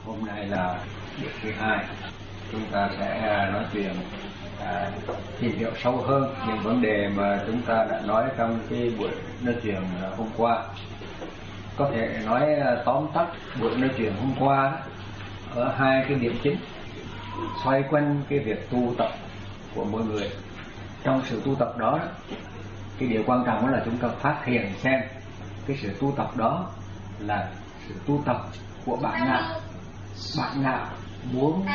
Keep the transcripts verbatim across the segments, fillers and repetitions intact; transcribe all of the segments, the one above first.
Hôm nay là buổi thứ hai, chúng ta sẽ nói chuyện à, tìm hiểu sâu hơn những vấn đề mà chúng ta đã nói trong cái buổi nói chuyện hôm qua. Có thể nói tóm tắt buổi nói chuyện hôm qua ở hai cái điểm chính xoay quanh cái việc tu tập của mỗi người. Trong sự tu tập đó, cái điều quan trọng là chúng ta phát hiện xem cái sự tu tập đó là sự tu tập của bản ngã. Bản ngã muốn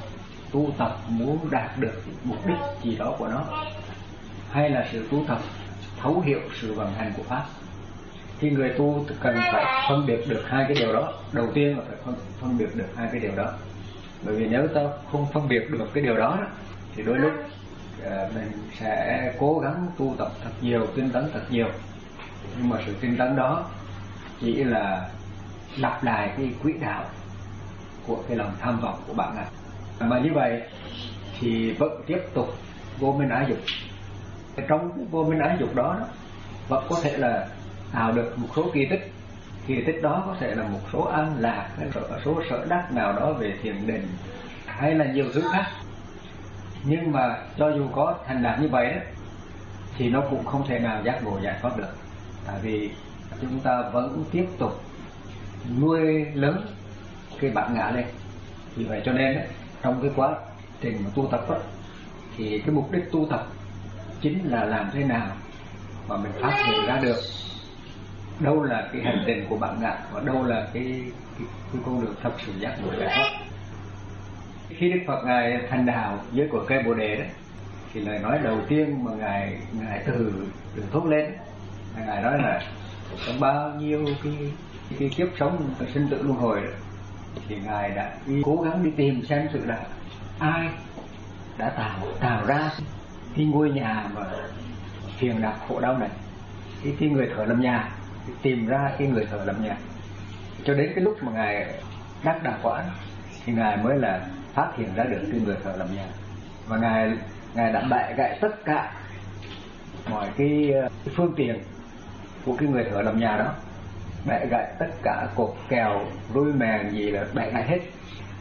tu tập, muốn đạt được mục đích gì đó của nó, hay là sự tu tập thấu hiểu sự vận hành của Pháp. Thì người tu cần phải phân biệt được hai cái điều đó. Đầu tiên là phải phân, phân biệt được hai cái điều đó. Bởi vì nếu ta không phân biệt được cái điều đó thì đôi lúc uh, mình sẽ cố gắng tu tập thật nhiều, tinh tấn thật nhiều, nhưng mà sự tinh tấn đó chỉ là lặp lại cái quỹ đạo của cái lòng tham vọng của bạn. Mà như vậy thì vẫn tiếp tục vô minh ái dục. Trong cái vô minh ái dục đó, đó vẫn có thể là tạo được một số kỳ tích. Kỳ tích đó có thể là một số an lạc, một số sở đắc nào đó về thiền định, hay là nhiều thứ khác. Nhưng mà cho dù có thành đạt như vậy đó, thì nó cũng không thể nào giác ngộ giải thoát được. Tại vì chúng ta vẫn tiếp tục nuôi lớn cái bản ngã lên. Vì vậy cho nên trong cái quá trình mà tu tập đó, thì cái mục đích tu tập chính là làm thế nào mà mình phát hiện ra được đâu là cái hành trình của bản ngã và đâu là cái, cái, cái con đường thật sự giác ngộ giải thoát. Khi Đức Phật ngài thành đạo dưới cội cây Bồ Đề đó, thì lời nói đầu tiên mà ngài ngài từ từ thốt lên, ngài nói là trong bao nhiêu cái cái kiếp sống sinh tử luân hồi đó, thì ngài đã đi cố gắng đi tìm xem sự là ai đã tạo tạo ra cái ngôi nhà mà phiền não khổ đau này, cái cái người thợ làm nhà, tìm ra cái người thợ làm nhà. Cho đến cái lúc mà ngài đắc đạo quả thì ngài mới là phát hiện ra được cái người thợ làm nhà, và ngài ngài đã bẻ gãy tất cả mọi cái, cái phương tiện của cái người thợ làm nhà đó, bẻ gãy tất cả cột kèo rui mèn gì là bẻ gãy hết,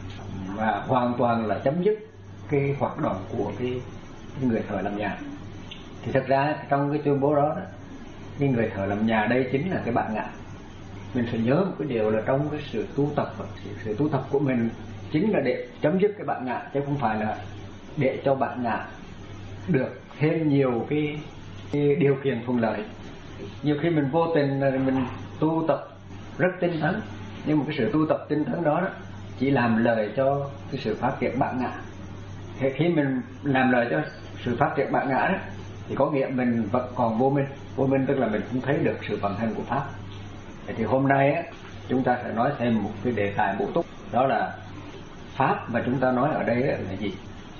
và hoàn toàn là chấm dứt cái hoạt động của cái, cái người thợ làm nhà. Thì thật ra trong cái tuyên bố đó, đó cái người thợ làm nhà đây chính là cái bản ngã. Mình phải nhớ một cái điều là trong cái sự tu tập, sự, sự tu tập của mình chính là để chấm dứt cái bản ngã, chứ không phải là để cho bản ngã được thêm nhiều cái, cái điều kiện thuận lợi. Nhiều khi mình vô tình mình tu tập rất tinh tấn, nhưng mà cái sự tu tập tinh tấn đó, đó chỉ làm lời cho cái sự phát triển bản ngã. Thế khi mình làm lời cho sự phát triển bản ngã đó, thì có nghĩa mình vẫn còn vô minh. Vô minh tức là mình không thấy được sự vận hành của Pháp. Thế thì hôm nay á, chúng ta sẽ nói thêm một cái đề tài bổ túc, đó là Pháp mà chúng ta nói ở đây là gì?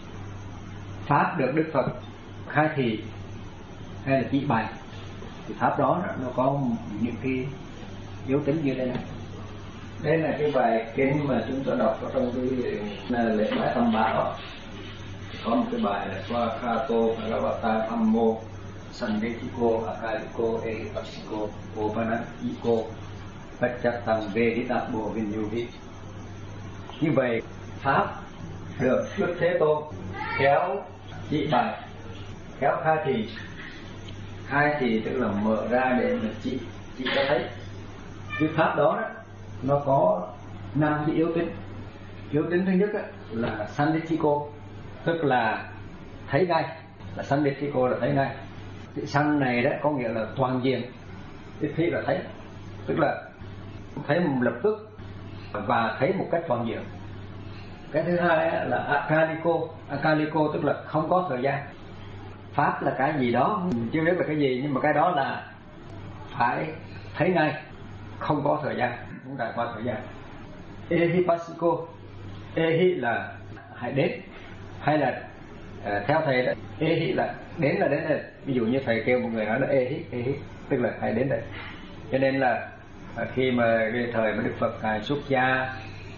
Pháp được Đức Phật khai thị hay là chỉ bày, thì Pháp đó nó có những cái yếu tính như đây này. Đây là cái bài kinh mà chúng ta đọc ở trong cái lễ bái Tam Bảo. Có một cái bài là Swakato Bhagavata Dhammo Sandetiko Akaliko Ehipasiko Opanatiko Pachatang Veditabo Vinyuhi. Như vậy Pháp được Đức Thế Tôn khéo chỉ bày, khéo khai thị. Khai thị tức là mở ra để mà chỉ chỉ cho thấy cái Pháp đó, đó nó có năm cái yếu tính. Yếu tính thứ nhất là Sandetiko, tức là thấy ngay, là Sandetiko là thấy ngay. Cái sanh này đó có nghĩa là toàn diện, cái khi là thấy, tức là thấy lập tức và thấy một cách toàn diện. Cái thứ hai là Akaliko. Akaliko tức là không có thời gian. Pháp là cái gì đó chưa biết là cái gì, nhưng mà cái đó là phải thấy ngay, không có thời gian, không trải qua thời gian. Ehipasiko, ehi là hãy đến, hay là uh, theo thầy đó, ehi là đến là đến đây. Ví dụ như thầy kêu một người nói là ehi, ehi tức là hãy đến đây. Cho nên là uh, khi mà cái thời mà Đức Phật ngài xuất gia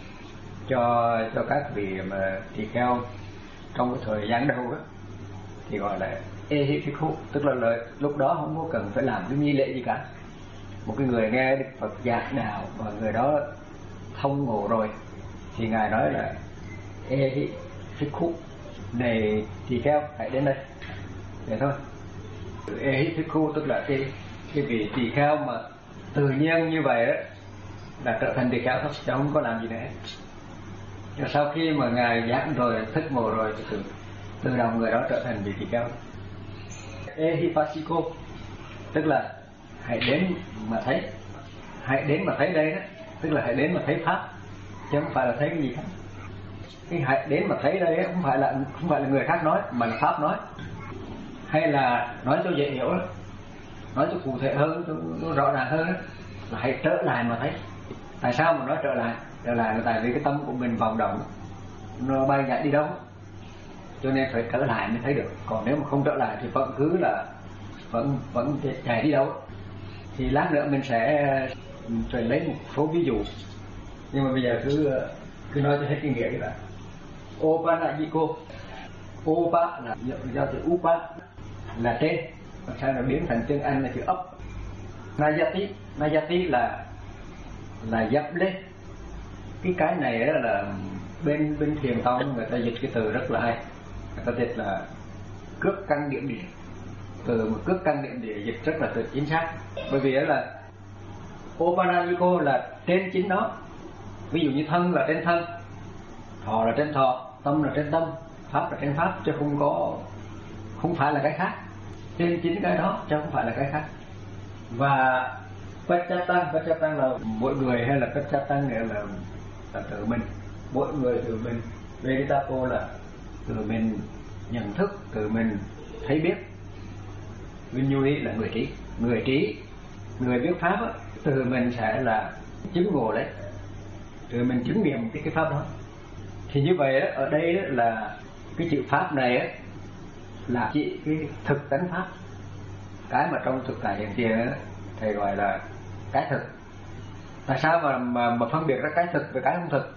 cho cho các vị mà tỳ kheo trong cái thời gian đầu đó, thì gọi là ehi phikhu, tức là lời, lúc đó không có cần phải làm cái nghi lễ gì cả. Một cái người nghe Đức Phật giảng đạo và người đó thông ngộ rồi thì ngài nói là ê hi thích khu này tỳ kheo hãy đến đây, vậy thôi. Ê hi thích khu tức là cái cái vị tỳ kheo mà tự nhiên như vậy đó là trở thành tỳ kheo thôi, chứ không có làm gì nữa. Rồi sau khi mà ngài giảng rồi thức ngộ rồi thì từ từ đầu người đó trở thành vị tỳ kheo. Ehipassiko tức là hãy đến mà thấy, hãy đến mà thấy đây đó, tức là hãy đến mà thấy pháp, chứ không phải là thấy cái gì khác. Cái hãy đến mà thấy đây không phải là không phải là người khác nói, mà là pháp nói, hay là nói cho dễ hiểu đó, nói cho cụ thể hơn, cho nó rõ ràng hơn đó, là hãy trở lại mà thấy. Tại sao mà nói trở lại? Trở lại là tại vì cái tâm của mình vọng động, nó bay nhảy đi đâu, cho nên phải trở lại mới thấy được. Còn nếu mà không trở lại thì vẫn cứ là vẫn vẫn chạy đi đâu. Thì lát nữa mình sẽ phải lấy một số ví dụ, nhưng mà bây giờ cứ cứ nói cho hết cái nghĩa cái đã. Opanajiko, Opa là do từ Upa là trên, và sau nó biến thành tiếng Anh là chữ up. Najati, Najati là là dập lên. Cái cái này đó là bên bên thiền tông người ta dịch cái từ rất là hay, người ta dịch là cước căn điểm địa. Từ một cước căn điểm địa dịch rất là từ chính xác, bởi vì đó là Opanajiko là trên chính nó. Ví dụ như thân là trên thân, thọ là trên thọ, tâm là trên tâm, pháp là trên pháp, chứ không có không phải là cái khác. Trên chính cái đó chứ không phải là cái khác. Và Pachatan, Pachatan là mỗi người, hay là Pachatan nghĩa là, là tự mình, mỗi người tự mình. Veditapo là tự mình nhận thức, tự mình thấy biết. Vinyuhi là người trí, người trí, người biết pháp đó, tự mình sẽ là chứng ngộ đấy, tự mình chứng nghiệm cái cái pháp đó. Thì như vậy đó, ở đây đó là cái chữ pháp này đó, là chỉ cái thực tánh pháp, cái mà trong thực tại hiện tiền đó, thầy gọi là cái thực. Tại sao mà mà, mà phân biệt ra cái thực và cái không thực?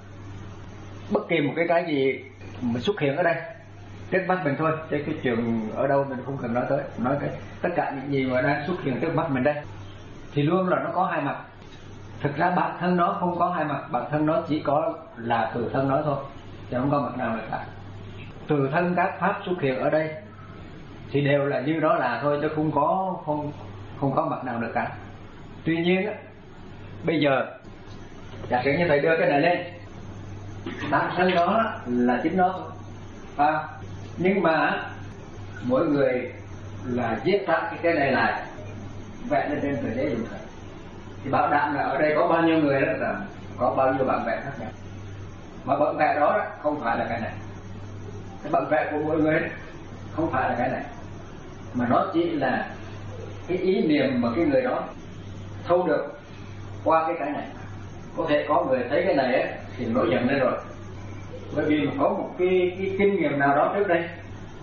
Bất kỳ một cái cái gì mà xuất hiện ở đây trước mắt mình thôi, chứ cái chuyện ở đâu mình không cần nói tới, nói cái tất cả những gì mà đang xuất hiện trước mắt mình đây thì luôn là nó có hai mặt. Thực ra bản thân nó không có hai mặt, bản thân nó chỉ có là từ thân nó thôi, chứ không có mặt nào nữa cả. Từ thân các pháp xuất hiện ở đây thì đều là như đó là thôi, chứ không có không không có mặt nào nữa cả. Tuy nhiên á, bây giờ giả sử như thầy đưa cái này lên, bản thân đó là chính nó thôi, à, nhưng mà mỗi người là viết ra cái cái này lại, vẽ lên trên tờ giấy dùng thầy, thì bảo đảm là ở đây có bao nhiêu người đó là có bao nhiêu bản vẽ khác nhau, mà bản vẽ đó, đó không phải là cái này. Cái bản vẽ của mỗi người đó không phải là cái này, mà nó chỉ là cái ý niệm mà cái người đó thâu được qua cái cái này. Có thể có người thấy cái này ấy, thì nổi giận lên rồi, bởi vì có một cái, cái kinh nghiệm nào đó trước đây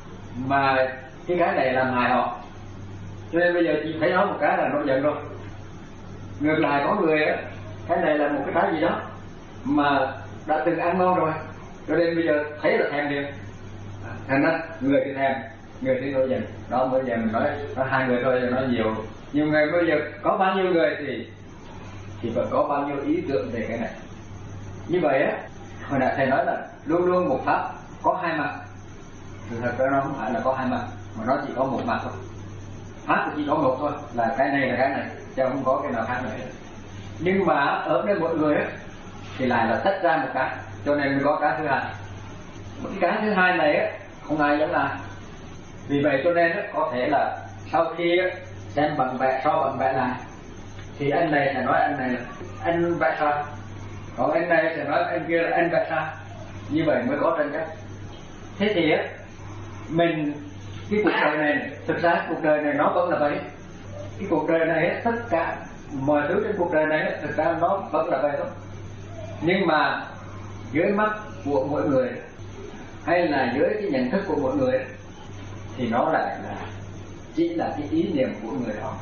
mà cái cái này làm hại họ, cho nên bây giờ chỉ thấy nó một cái là nổi giận rồi. Ngược lại có người ấy, cái này là một cái cái gì đó mà đã từng ăn ngon rồi, cho nên bây giờ thấy là thèm liền, thành ra người thì thèm, người thì nổi giận. Đó bây giờ mình nói có hai người thôi, nói nhiều, nhiều người bây giờ có bao nhiêu người thì thì vẫn có bao nhiêu ý tưởng về cái này. Như vậy á, hồi nãy thầy nói là luôn luôn một pháp có hai mặt. Thực thật ra nó không phải là có hai mặt, mà nó chỉ có một mặt thôi. Pháp chỉ có một thôi, là cái này là cái này, chứ không có cái nào khác nữa. Nhưng mà ở đây mọi người á thì lại là tách ra một cái, cho nên mới có cái thứ hai. Một cái cái thứ hai này á không ai dám làm. Vì vậy cho nên á, có thể là sau khi á, xem bằng vẽ, so bằng vẽ lại, thì anh này sẽ nói anh này là anh vẽ sai, còn anh này sẽ nói anh kia là anh vẽ sai. Như vậy mới có tranh chấp. Thế thì á, mình cái cuộc đời này, thực ra cuộc đời này nó vẫn là vậy. Cái cuộc đời này á, tất cả mọi thứ trên cuộc đời này á, thực ra nó vẫn là vậy thôi. Nhưng mà dưới mắt của mỗi người, hay là dưới cái nhận thức của mỗi người, thì nó lại là chỉ là cái ý niệm của người đó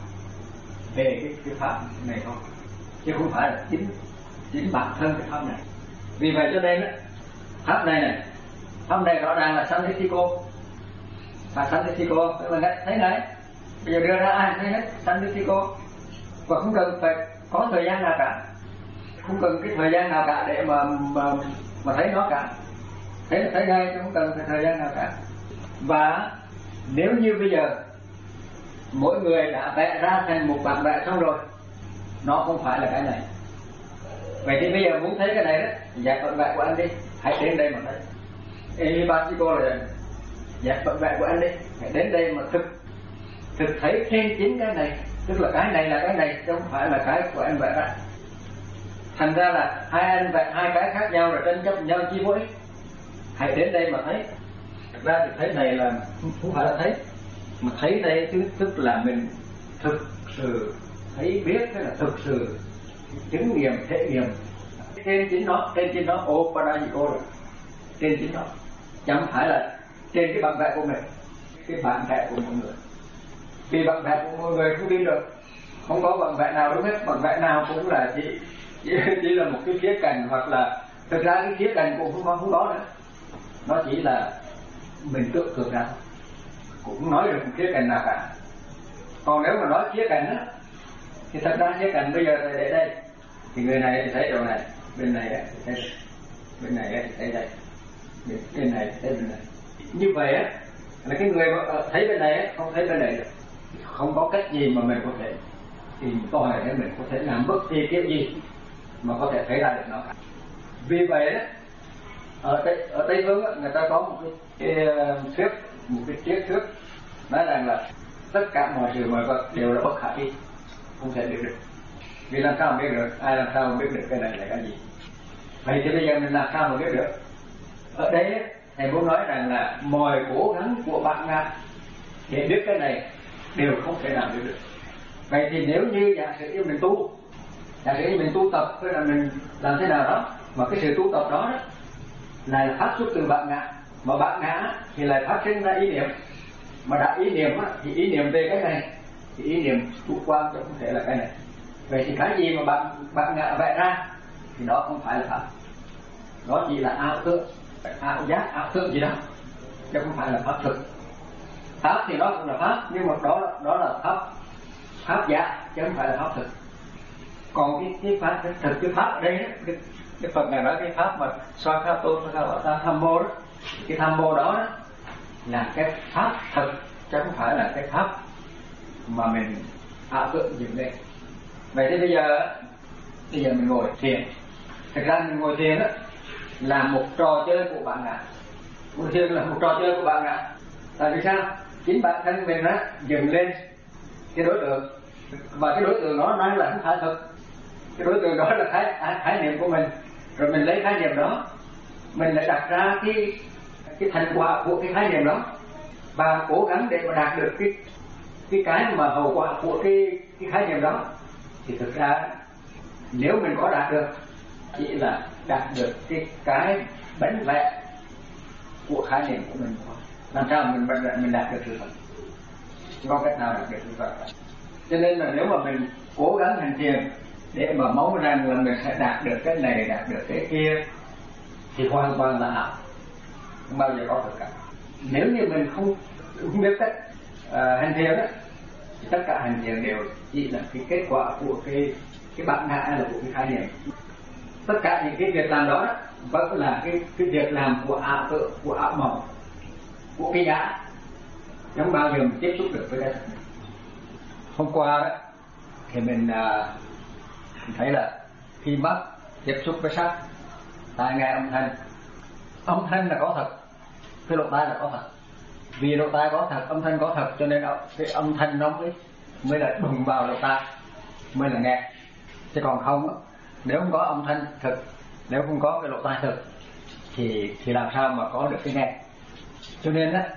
về cái, cái pháp này thôi, chứ không phải là chính chính bản thân cái pháp này. Vì vậy cho nên á, pháp này này, pháp này rõ ràng là Sannitthiko, và Sannitthiko tức là thấy đấy, bây giờ đưa ra ai thấy hết Sannitthiko, và không cần phải có thời gian nào cả, không cần cái thời gian nào cả để mà, mà mà thấy nó cả, thấy là thấy ngay, không cần phải thời gian nào cả. Và nếu như bây giờ mỗi người đã vẽ ra thành một bản vẽ xong rồi, nó không phải là cái này. Vậy thì bây giờ muốn thấy cái này đó, dẹp bản vẽ của anh đi, hãy đến đây mà thấy. Elibasiko là dẹp bản vẽ của anh đi, hãy đến đây mà thực thực thấy trên chính cái này, tức là cái này là cái này, chứ không phải là cái của anh vẽ ra. Thành ra là hai anh vẽ hai cái khác nhau rồi tranh chấp nhau chi mỗi. Hãy đến đây mà thấy. Thực ra thì thấy này là không phải là thấy, mà thấy đây chứ tức là mình thực sự thấy biết, tức là thực sự chứng nghiệm, thể nghiệm trên chính nó, trên chính nó Opadayiko rồi, trên chính nó, chẳng phải là trên cái bản vẽ của mình, cái bản vẽ của mọi người. Vì bản vẽ của mọi người không tin được, không có bản vẽ nào đúng hết, bản vẽ nào cũng là chỉ chỉ, chỉ là một cái khía cạnh, hoặc là thực ra cái khía cạnh cũng không có không có nữa, nó chỉ là mình tự tưởng ra, cũng nói được một khía cạnh nào cả. Còn nếu mà nói khía cạnh á, thì thật ra khía cạnh bây giờ là để đây, thì người này thì thấy chỗ này, bên này thì thấy đây, bên này thì thấy đây, bên này thì thấy bên này. Như vậy á là cái người mà thấy bên này á, không thấy bên này được, không có cách gì mà mình có thể tìm tòi để mình có thể làm bất kỳ kiểu gì mà có thể thấy ra được nó cả. Vì vậy đó, ở tây ở tây phương á, người ta có một cái, cái thuyết, một cái triết thuyết nói rằng là tất cả mọi sự mọi vật đều là bất khả thi, không thể biết được. Vì làm sao mà biết được, ai làm sao mà biết được cái này là cái gì? Vậy thì bây giờ mình làm sao mà biết được? Ở đây thầy muốn nói rằng là mọi cố gắng của bạn ngạ để biết cái này đều không thể nào biết được. Vậy thì nếu như giả sử như mình tu, giả sử như mình tu tập, tức là mình làm thế nào đó mà cái sự tu tập đó, đó là phát xuất từ bạn ngạ, mà bạn ngạ thì lại phát sinh ra ý niệm, mà đã ý niệm á, thì ý niệm về cái này thì ý niệm chủ quan chứ không thể là cái này. Vậy thì cái gì mà bạn bạn ngạ vẽ ra thì đó không phải là pháp, đó chỉ là ảo tưởng, ảo giác, ảo tưởng gì đó, chứ không phải là pháp thực. Pháp thì nó cũng là pháp, nhưng mà đó đó là pháp pháp giả chứ không phải là pháp thực. Còn cái cái pháp cái thực, cái pháp ở đây đó, cái, cái phần này nói cái pháp mà Swakato Swakata Thammo đó, cái Thammo đó, đó là cái pháp thực chứ không phải là cái pháp mà mình ảo tưởng dựng lên. Vậy thì bây giờ bây giờ mình ngồi thiền, thực ra mình ngồi thiền đó là một trò chơi của bạn ngạ. Ngồi thiền là một trò chơi của bạn ngạ. Tại vì sao? Chính bản thân mình đó dựng lên cái đối tượng, và cái đối tượng đó nói là không phải thật. Cái đối tượng đó là khái, khái niệm của mình, rồi mình lấy khái niệm đó, mình lại đặt ra cái cái thành quả của cái khái niệm đó và cố gắng để mà đạt được cái cái cái mà hậu quả của cái cái khái niệm đó. Thì thực ra nếu mình có đạt được chỉ là đạt được cái cái bánh vẽ của khái niệm của mình thôi. Làm sao mình mình đạt được sự thật? Không có cách nào đạt được sự thật. Cho nên là nếu mà mình cố gắng hành thiền để mà mong rằng là mình sẽ đạt được cái này, đạt được cái kia, thì hoàn toàn là ảo, không bao giờ có thật cả. Nếu như mình không, không biết cách uh, hành thiền đó, thì tất cả hành thiền đều chỉ là cái kết quả của cái cái bản ngã hay là của cái khái niệm. Tất cả những cái việc làm đó, đó vẫn là cái cái việc làm của ảo tưởng, của ảo mộng, của cái giả, không bao giờ mình tiếp xúc được với cái thật. Hôm qua đó thì mình, uh, mình thấy là khi mắt tiếp xúc với sắc, tai nghe âm thanh, âm thanh là có thật, cái lỗ tai là có thật. Vì lỗ tai có thật, âm thanh có thật, cho nên cái âm thanh nó mới mới là đùng vào lỗ tai, mới là nghe. Chứ còn không, nếu không có âm thanh thực, nếu không có cái lỗ tai thực, thì thì làm sao mà có được cái nghe. Cho nên á,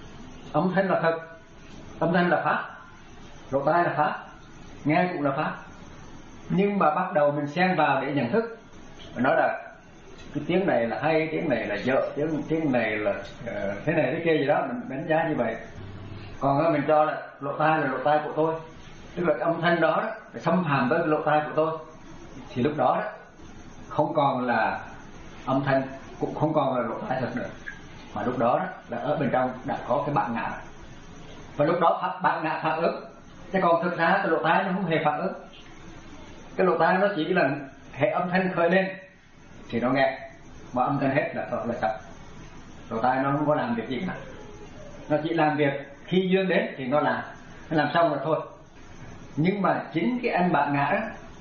âm thanh là thật, âm thanh là pháp, lỗ tai là pháp, nghe cũng là pháp. Nhưng mà bắt đầu mình xen vào để nhận thức, mình nói là cái tiếng này là hay, tiếng này là dở, tiếng tiếng này là uh, thế này thế kia gì đó, mình đánh giá như vậy. Còn đó, mình cho là lỗ tai là lỗ tai của tôi, tức là cái âm thanh đó, đó xâm phạm tới cái lỗ tai của tôi, thì lúc đó, đó không còn là âm thanh, cũng không còn là lỗ tai thật nữa, mà lúc đó, đó là ở bên trong đã có cái bản ngã, và lúc đó bản ngã phản ứng. Chứ còn thực ra cái lỗ tai nó không hề phản ứng. Cái lỗ tai nó chỉ là hệ âm thanh khởi lên thì nó nghe, mà âm thanh hết là đó là thật. Lỗ tai nó không có làm việc gì cả, nó chỉ làm việc khi duyên đến thì nó làm, nó làm xong rồi thôi. Nhưng mà chính cái anh bạn ngã đó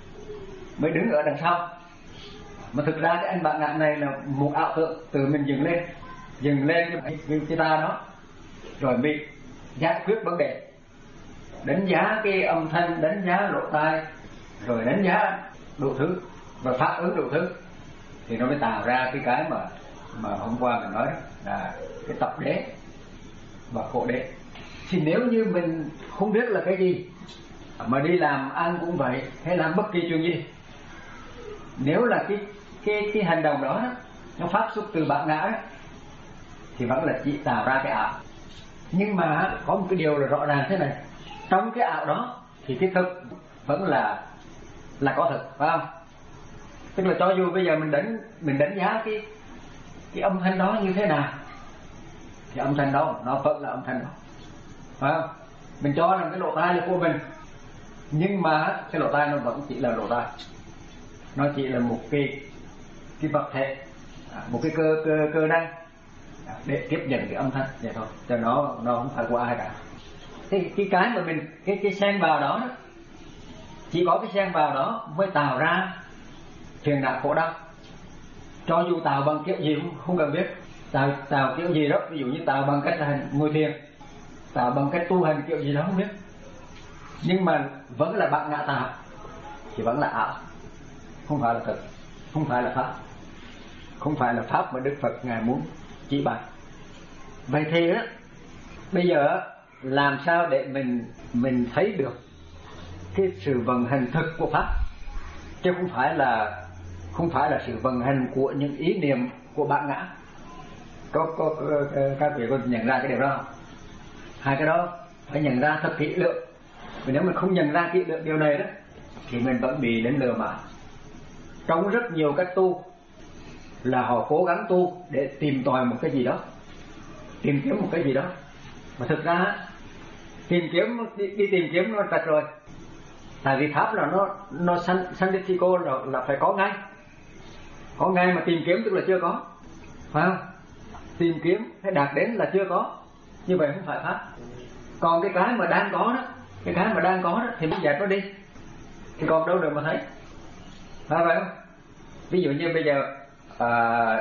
mới đứng ở đằng sau. Mà thực ra cái anh bạn ngã này là một ảo tượng từ mình dựng lên, dựng lên cái, cái, cái ta đó, rồi bị giải quyết vấn đề, đánh giá cái âm thanh, đánh giá lỗ tai, rồi đánh giá đủ thứ và phát ứng đủ thứ, thì nó mới tạo ra cái cái mà mà hôm qua mình nói là cái tập đế và khổ đế. Thì nếu như mình không biết là cái gì mà đi làm ăn cũng vậy, hay làm bất kỳ chuyện gì, nếu là cái cái cái hành động đó nó phát xuất từ bản ngã đó, thì vẫn là chỉ tạo ra cái ảo. Nhưng mà có một cái điều là rõ ràng thế này, trong cái ảo đó thì cái thực vẫn là là có thực, phải không? Tức là cho dù bây giờ mình đánh mình đánh giá cái cái âm thanh đó như thế nào, thì âm thanh đó nó vẫn là âm thanh đó, phải không? Mình cho rằng cái lỗ tai là của mình, nhưng mà cái lỗ tai nó vẫn chỉ là lỗ tai, nó chỉ là một cái cái vật thể, một cái cơ cơ cơ năng để tiếp nhận cái âm thanh vậy thôi, cho nó nó không phải của ai cả. Cái cái cái mà mình cái cái xen vào đó, đó chỉ có cái xen vào đó mới tạo ra phiền não khổ đau. Cho dù tạo bằng kiểu gì cũng không cần biết, tạo tạo kiểu gì đó, ví dụ như tạo bằng cách là ngồi thiền, tạo bằng cách tu hành kiểu gì đó không biết, nhưng mà vẫn là bạn ngã tạo, thì vẫn là ảo, không phải là thực, không phải là pháp, không phải là pháp mà Đức Phật ngài muốn chỉ bày. Vậy thì á, bây giờ làm sao để mình mình thấy được cái sự vận hành thực của pháp, chứ không phải là không phải là sự vận hành của những ý niệm của bạn ngã. Có có, có các vị có nhận ra cái điều đó không? Hai cái đó phải nhận ra thật kỹ lưỡng. Vì nếu mình không nhận ra kỹ lưỡng điều này đó, thì mình vẫn bị đến lừa mà. Trong rất nhiều cách tu là họ cố gắng tu để tìm tòi một cái gì đó, tìm kiếm một cái gì đó, mà thực ra tìm kiếm đi, đi tìm kiếm nó trật rồi. Tại vì pháp là nó nó sanh sanh đi cô là, là phải có ngay, có ngay, mà tìm kiếm tức là chưa có, phải không? Tìm kiếm hay đạt đến là chưa có, như vậy không phải pháp. Còn cái cái mà đang có đó, cái cái mà đang có đó thì mình dẹp nó đi, thì còn đâu được mà thấy, phải vậy không? Ví dụ như bây giờ à,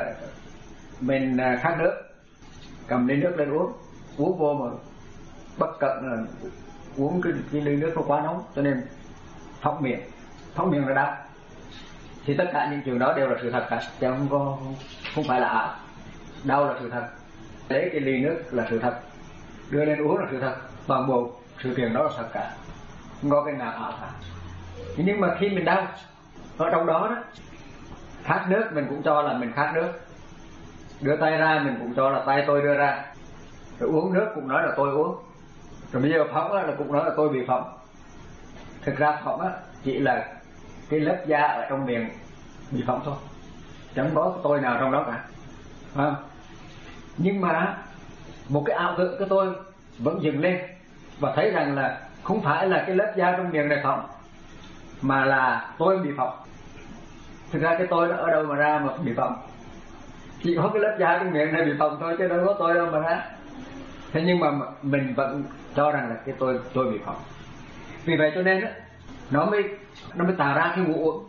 mình khát nước, cầm ly nước lên uống, uống vô mà bất cẩn là uống cái, cái ly nước nó quá nóng, cho nên phóng miệng, phóng miệng là đau. Thì tất cả những chuyện đó đều là sự thật cả, chứ không có không phải là ảo. Đau là sự thật, lấy cái ly nước là sự thật, đưa lên uống là sự thật, toàn bộ sự kiện đó là thật cả, không có cái nào ảo cả. Nhưng mà khi mình đau ở trong đó đó, khát nước mình cũng cho là mình khát nước, đưa tay ra mình cũng cho là tay tôi đưa ra, rồi uống nước cũng nói là tôi uống, rồi bây giờ phỏng là cũng nói là tôi bị phỏng. Thực ra phỏng chỉ là cái lớp da ở trong miệng bị phỏng thôi, chẳng có cái tôi nào trong đó cả, phải không? Nhưng mà một cái ảo tưởng cái tôi vẫn dừng lên và thấy rằng là không phải là cái lớp da trong miệng này phỏng, mà là tôi bị phỏng. Thực ra cái tôi nó ở đâu mà ra mà bị phỏng? Chỉ có cái lớp da trong miệng này bị phỏng thôi, chứ đâu có tôi đâu mà ra. Thế nhưng mà mình vẫn cho rằng là cái tôi tôi bị phỏng. Vì vậy cho nên đó, nó mới nó mới tạo ra cái ngũ uẩn.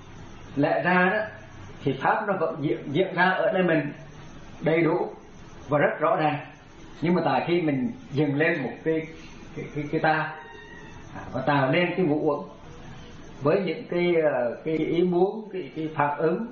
Lẽ ra đó thì pháp nó vẫn diễn, diễn ra ở đây mình đầy đủ và rất rõ ràng, nhưng mà tại khi mình dừng lên một cái cái cái, cái ta và tạo nên cái ngũ uẩn với những cái cái ý muốn, cái cái phản ứng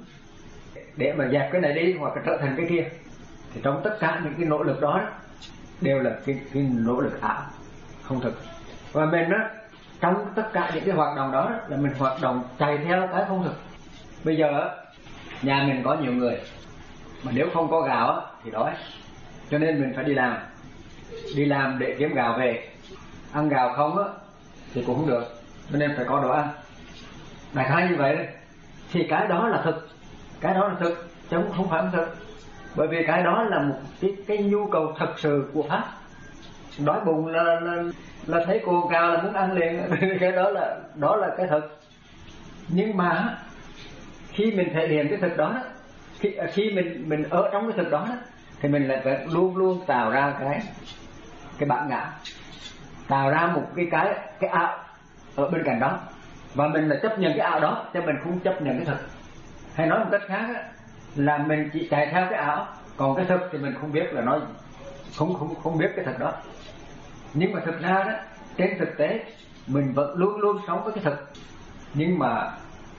để mà dẹp cái này đi hoặc là trở thành cái kia, thì trong tất cả những cái nỗ lực đó, đó đều là cái, cái nỗ lực ảo, không thực. Và mình đó, trong tất cả những cái hoạt động đó, đó là mình hoạt động chạy theo cái không thực. Bây giờ nhà mình có nhiều người mà nếu không có gạo thì đói, cho nên mình phải đi làm, đi làm để kiếm gạo về. Ăn gạo không á thì cũng không được, cho nên phải có đồ ăn. Đại khái như vậy đấy. Thì cái đó là thực, cái đó là thực, chứ không phải không thực. Bởi vì cái đó là một cái, cái nhu cầu thật sự của pháp. Đói bụng là, là, là thấy cồn cào là muốn ăn liền. Cái đó là đó là cái thực. Nhưng mà khi mình thể hiện cái thực đó, khi, khi mình mình ở trong cái thực đó, đó thì mình lại phải luôn luôn tạo ra cái cái bản ngã, tạo ra một cái cái cái ảo ở bên cạnh đó, và mình là chấp nhận cái ảo đó chứ mình không chấp nhận cái thực. Hay nói một cách khác á, là mình chỉ chạy theo cái ảo, còn cái thực thì mình không biết là nói không không không biết cái thực đó. Nhưng mà thực ra đó, trên thực tế mình vẫn luôn luôn sống với cái thực, nhưng mà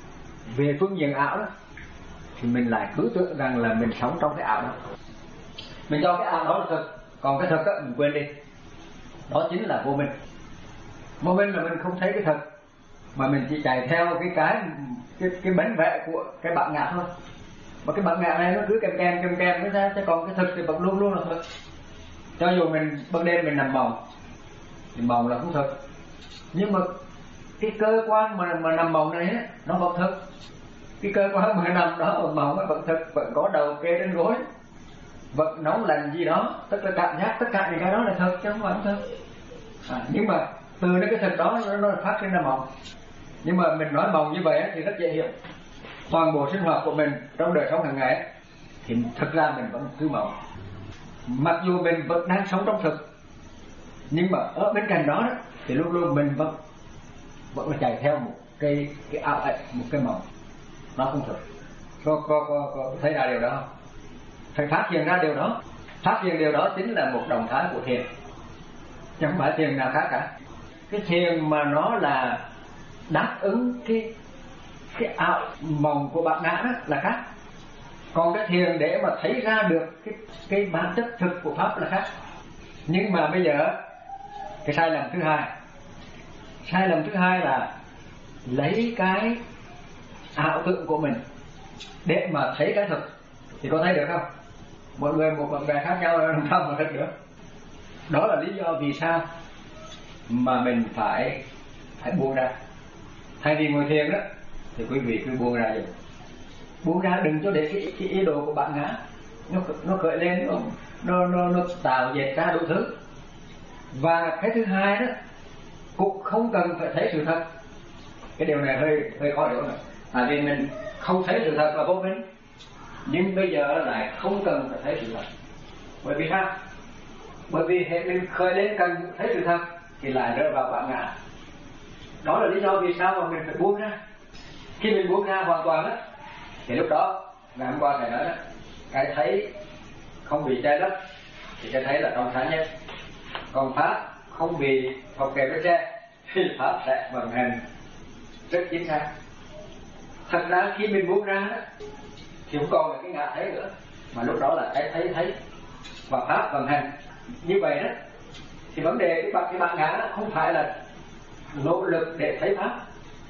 về phương diện ảo đó thì mình lại cứ tưởng rằng là mình sống trong cái ảo đó, mình cho cái ảo đó là thực, còn cái thực đó mình quên đi. Đó chính là vô minh. Vô minh là mình không thấy cái thực, mà mình chỉ chạy theo cái cái cái cái bánh vẽ của cái bản ngã thôi. Mà cái bản ngã này nó cứ kèm kèm kèm kèm với ra, chứ còn cái thực thì vẫn luôn luôn là thực. Cho dù mình ban đêm mình nằm mộng thì mộng là không thực, nhưng mà cái cơ quan mà mà nằm mộng này á, nó vẫn thực. Cái cơ quan mà nằm đó mà mộng nó vẫn thực, vẫn có đầu kê trên gối, vẫn nóng lạnh gì đó, tức là cảm giác tất cả những cái đó là thực chứ không phải không thực. À, nhưng mà từ cái thực đó nó, nó phát sinh ra mộng. Nhưng mà mình nói mộng như vậy thì rất dễ hiểu. Toàn bộ sinh hoạt của mình trong đời sống hàng ngày thì thực ra mình vẫn cứ mộng, mặc dù mình vẫn đang sống trong thực, nhưng mà ở bên cạnh đó thì luôn luôn mình vẫn vẫn chạy theo một cái cái ảo ảnh, một cái mộng nó không thực. Có có có, có thấy ra điều đó không? Phải phát hiện ra điều đó. Phát hiện điều đó chính là một động thái của thiền, chứ không phải thiền nào khác cả. Cái thiền mà nó là đáp ứng cái cái ảo mộng của bản ngã đó là khác. Còn cái thiền để mà thấy ra được cái cái bản chất thực của pháp là khác. Nhưng mà bây giờ cái sai lầm thứ hai, sai lầm thứ hai là lấy cái ảo tưởng của mình để mà thấy cái thực. Thì có thấy được không? Mọi người một vấn đề khác nhau làm sao mà thực được. Đó là lý do vì sao mà mình phải phải buông ra. Thay vì ngồi thiền đó thì quý vị cứ buông ra rồi. Buông ra, đừng cho để cái, cái ý đồ của bản ngã nó nó khởi lên, nó nó nó, nó tạo dệt ra đủ thứ. Và cái thứ hai đó cũng không cần phải thấy sự thật. Cái điều này hơi hơi khó hiểu rồi. Tại vì mình không thấy sự thật là vô minh, nhưng bây giờ lại không cần phải thấy sự thật. Bởi vì sao? Bởi vì hệ mình khởi lên cần thấy sự thật thì lại rơi vào bản ngã. Đó là lý do vì sao mà mình phải buông ra. Khi mình buông ra hoàn toàn đó thì lúc đó, ngày hôm qua thầy nói đó, cái thấy không bị che lấp thì cái thấy là trong sáng nhất. Còn pháp không bị học kèm với che thì pháp sẽ vận hành rất chính xác. Thật ra khi mình buông ra đó thì không còn là cái ngã thấy nữa, mà lúc đó là cái thấy thấy và pháp vận hành. Như vậy đó thì vấn đề cái bản cái bản ngã đó không phải là nỗ lực để thấy pháp,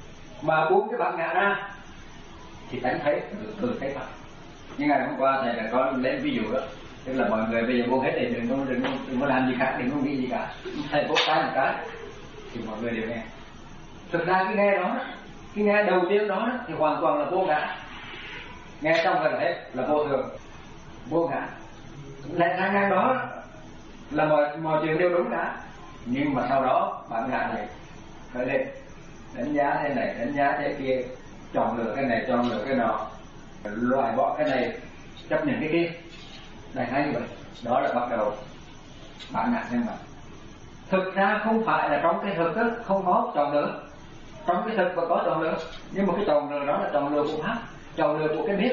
mà buông cái bản ngã ra thì tánh thấy từ thấy pháp. Nhưng ngày hôm qua thầy đã có lấy ví dụ đó, tức là mọi người bây giờ buông hết thì đừng có đừng có đừng có làm gì khác, đừng có nghĩ gì cả, thầy vỗ tay một cái thì mọi người đều nghe. Thực ra cái nghe đó, cái nghe đầu tiên đó thì hoàn toàn là vô ngã. Nghe trong gần hết là vô thường, vô ngã. Lại ra ngang đó là mọi mọi chuyện đều đúng cả, nhưng mà sau đó bản ngã này khởi lên, đánh giá thế này, đánh giá thế kia, chọn lựa cái này, chọn lựa cái nọ, loại bỏ cái này, chấp nhận cái kia, đại khái như vậy. Đó là bắt đầu bản ngã lên mặt. Thực ra không phải là trong cái thực đó không có chọn lựa, trong cái thực và có chọn lựa, nhưng mà cái chọn lựa đó là chọn lựa của pháp, chọn lựa của cái biết.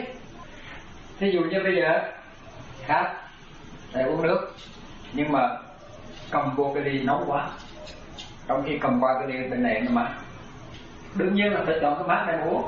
Ví dụ như bây giờ khát để uống nước, nhưng mà cầm vô cái ly nóng quá, trong khi cầm qua cái ly bên này nó mát, đương nhiên là phải chọn cái mát này uống,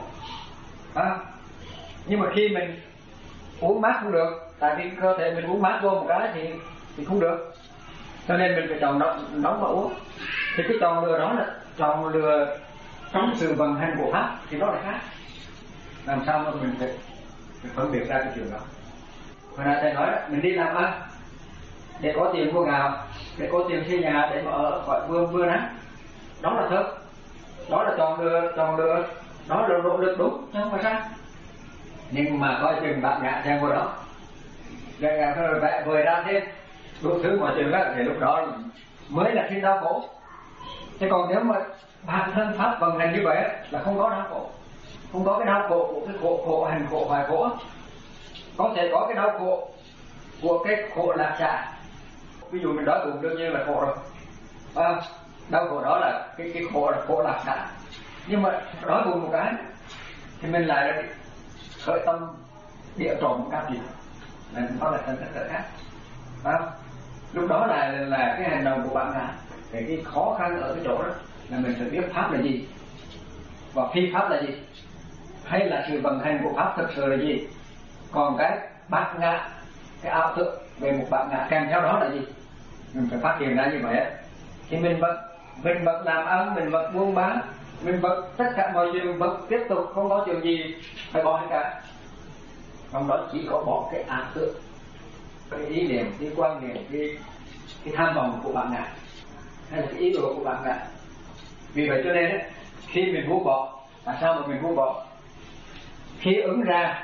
à, nhưng mà khi mình uống mát không được, tại vì cơ thể mình uống mát vô một cái thì thì không được, cho nên mình phải chọn nóng, nóng mà uống. Thì cái chọn lựa đó là chọn lựa trong sự vận hành của pháp thì nó là khác. Làm sao mà mình phải, phải phân biệt ra cái chuyện đó. Hồi nãy thầy nói đó, mình đi làm ăn để có tiền mua gạo, để có tiền xây nhà, để mà ở khỏi mưa mưa nắng, đó là thật, đó là chọn lựa, chọn lựa, đó là nỗ lực đúng chứ không phải sai. Nhưng mà coi chừng bạn ngã theo vào đó, rồi vẽ vời ra thêm đủ thứ mọi chuyện đó, thì lúc đó mới là khi đau khổ. Thế còn nếu mà bản thân pháp vận hành như vậy là không có đau khổ, không có cái đau khổ của cái khổ khổ hành khổ hoài khổ, Có thể có cái đau khổ của cái khổ lạc xả. Ví dụ mình đói bụng đương nhiên là khổ rồi, à, đau khổ đó là cái cái khổ là khổ lạc xả. Nhưng mà đói bụng một cái thì mình lại khởi tâm địa trộm một cái gì là nó là thành thật khác, à, lúc đó là là cái hành động của bạn là cái, cái khó khăn ở cái chỗ đó là mình phải biết pháp là gì và phi pháp là gì, hay là sự vận hành của pháp thực sự là gì. Còn cái bát ngã, cái ảo tưởng về một bát ngã kèm theo đó là gì, mình phải phát hiện ra như vậy. Thì mình vẫn mình vẫn làm ăn, mình vẫn buôn bán, mình vẫn tất cả mọi chuyện vẫn tiếp tục, không có chuyện gì phải bỏ hết cả. Trong đó chỉ có bỏ cái ảo tưởng, cái ý niệm, cái quan niệm, cái cái tham vọng của bạn ngã hay là cái ý đồ của bạn ngã. Vì vậy cho nên ấy, khi mình buông bỏ, tại sao mà mình buông bỏ? Khi ứng ra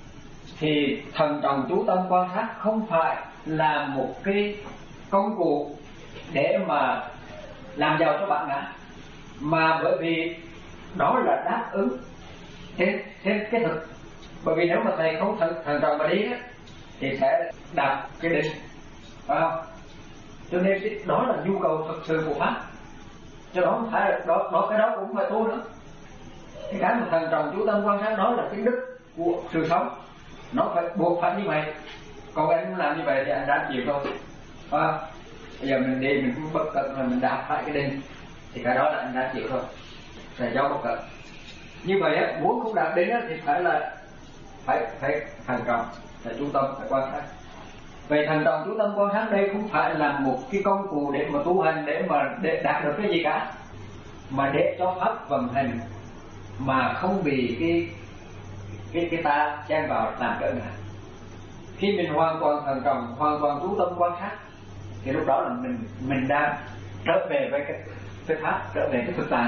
thì thần trọng chú tâm quan sát không phải là một cái công cụ để mà làm giàu cho bạn ngã, mà bởi vì đó là đáp ứng trên trên cái thực. Bởi vì nếu mà thầy không thần, thần trọng mà đi á, thì sẽ đạt cái định, phải không? Cho nên đó là nhu cầu thực sự của pháp. Cho đó không phải là đó, đó cái đó cũng phải tu nữa. Cái cái mà thần trọng chú tâm quan sát đó là cái đức của sự sống, nó phải buộc phải như vậy. Còn anh không làm như vậy thì anh đã chịu thôi, phải không? Bây giờ mình đi mình cũng bất cẩn là mình đạp phải cái đinh thì cái đó là anh đã chịu thôi, là do bất cẩn. Như vậy á, muốn không đạt đến á, thì phải là phải phải thần trọng, phải chú tâm, phải quan sát. Vậy thần trọng chú tâm quan sát đây không phải là một cái công cụ để mà tu hành, để mà để đạt được cái gì cả, mà để cho pháp vận hành mà không bị cái cái cái ta chen vào làm trở ngại. Khi mình hoàn toàn thần trọng, hoàn toàn chú tâm quan sát thì lúc đó là mình mình đang trở về với cái cái pháp, trở về cái thực tại,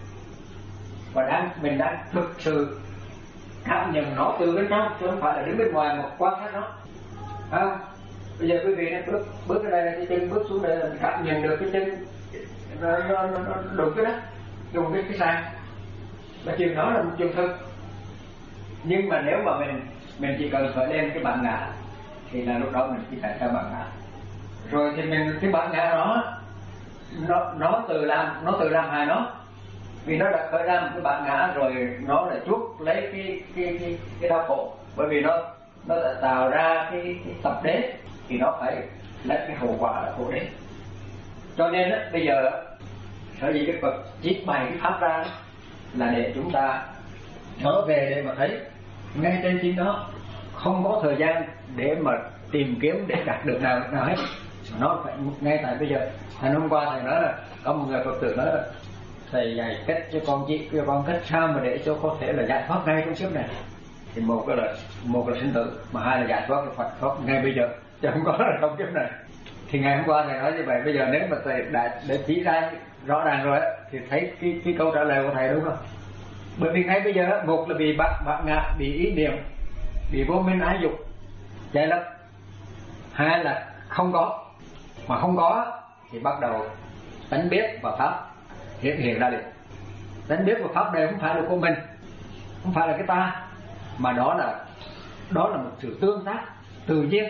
và đang mình đang thực sự cảm nhận nó từ bên trong, chứ không phải là đứng bên ngoài một quan sát nó. À, bây giờ quý vị này bước bước cái đây, cái chân bước xuống đây là mình cảm nhận được cái chân nó nó nó, nó đụng cái đất, đụng cái cái sàn, là chuyện đó là một chuyện thực. Nhưng mà nếu mà mình mình chỉ cần khởi lên cái bản ngã thì là lúc đó mình chỉ phải theo bản ngã. Rồi thì mình cái bản ngã đó nó nó tự làm nó tự làm hại nó, vì nó đã khởi ra một cái bản ngã rồi nó lại chuốc lấy cái cái cái cái đau khổ, bởi vì nó nó đã tạo ra cái, cái tập đế thì nó phải lấy cái hậu quả là khổ đế. Cho nên đó, bây giờ sở dĩ cái Phật chiết bày cái pháp ra là để chúng ta trở về để mà thấy ngay trên chính đó, không có thời gian để mà tìm kiếm để đạt được nào nào hết, nó phải ngay tại bây giờ. Thành hôm qua thầy nói là có một người Phật tử nói là thầy dạy cách cho con chị cho con cách sao mà để cho có thể là giải thoát ngay trong kiếp này. Thì một là một là sinh tử, mà hai là giải thoát là thoát ngay bây giờ, chứ không có là trong kiếp này. Thì ngày hôm qua thầy nói như vậy, bây giờ nếu mà thầy đã để chỉ ra rõ ràng rồi thì thấy cái cái câu trả lời của thầy đúng không? Bởi vì ngay bây giờ một là bị bạn bạn ngã, bị ý niệm, bị vô minh ái dục chạy lấp, hai là không có, mà không có thì bắt đầu tánh biết và pháp hiện hiện ra liền. Tánh biết và pháp này không phải là của mình, không phải là cái ta, mà đó là đó là một sự tương tác tự nhiên,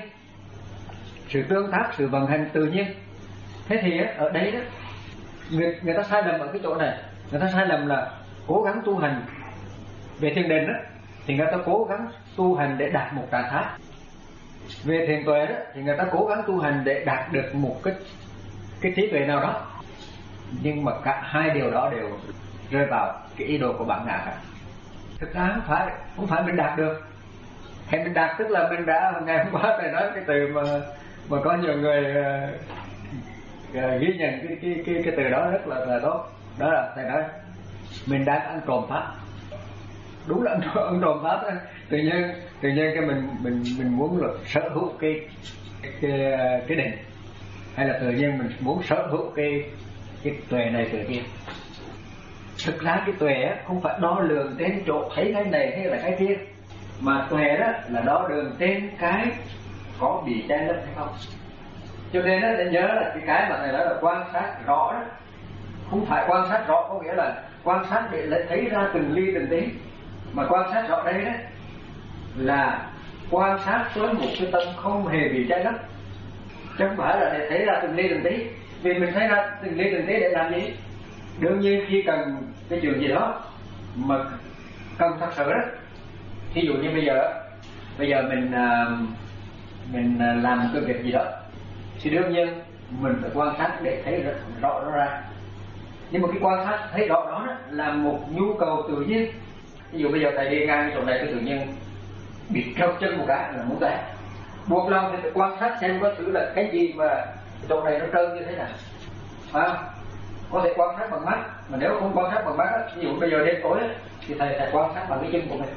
sự tương tác, sự vận hành tự nhiên. Thế thì ở đây đó người, người ta sai lầm ở cái chỗ này, người ta sai lầm là cố gắng tu hành về thiền định đó, thì người ta cố gắng tu hành để đạt một trạng thái. Về thiền tuệ đó thì người ta cố gắng tu hành để đạt được một cái cái trí tuệ nào đó. Nhưng mà cả hai điều đó đều rơi vào cái ý đồ của bản ngã cả. Thực ra không phải không phải mình đạt được. Hay mình đạt tức là mình đã, ngày hôm qua thầy nói cái từ mà mà có nhiều người uh, uh, ghi nhận cái cái cái cái từ đó rất là là tốt. Đó là thầy nói mình đang ăn trộm pháp. Đúng là ăn, ăn trộm pháp đó. Tự nhiên tự nhiên cái mình mình mình muốn là sở hữu cái cái cái định, hay là tự nhiên mình muốn sở hữu cái cái tuệ này tuệ kia. Thực ra cái tuệ không phải đo lường trên chỗ thấy cái này hay là cái kia, mà tuệ đó là đo lường trên cái có bị che lấp hay không. Cho nên đó, để nhớ là cái cái mà thầy nói là quan sát rõ đó, không phải quan sát rõ có nghĩa là quan sát để lấy thấy ra từng ly từng tí, mà quan sát rõ đây đó là quan sát với một cái tâm không hề bị trái đất, chứ không phải là để thấy ra từng ly từng tí. Vì mình thấy ra từng ly từng tí để làm gì? Đương nhiên khi cần cái chuyện gì đó mà cần thật sự đó, thí dụ như bây giờ bây giờ mình mình làm một cái việc gì đó thì đương nhiên mình phải quan sát để thấy rõ rõ ra. Nhưng mà cái quan sát thấy rõ đó là một nhu cầu tự nhiên. Ví dụ bây giờ thầy đi ngang chỗ này cái tự nhiên bị treo chân một cái là muốn té, buộc lòng thì phải quan sát xem có thứ là cái gì mà chỗ này nó trơn như thế nào, à, có thể quan sát bằng mắt. Mà nếu không quan sát bằng mắt, ví dụ bây giờ đêm tối thì thầy thầy quan sát bằng cái chân của mình,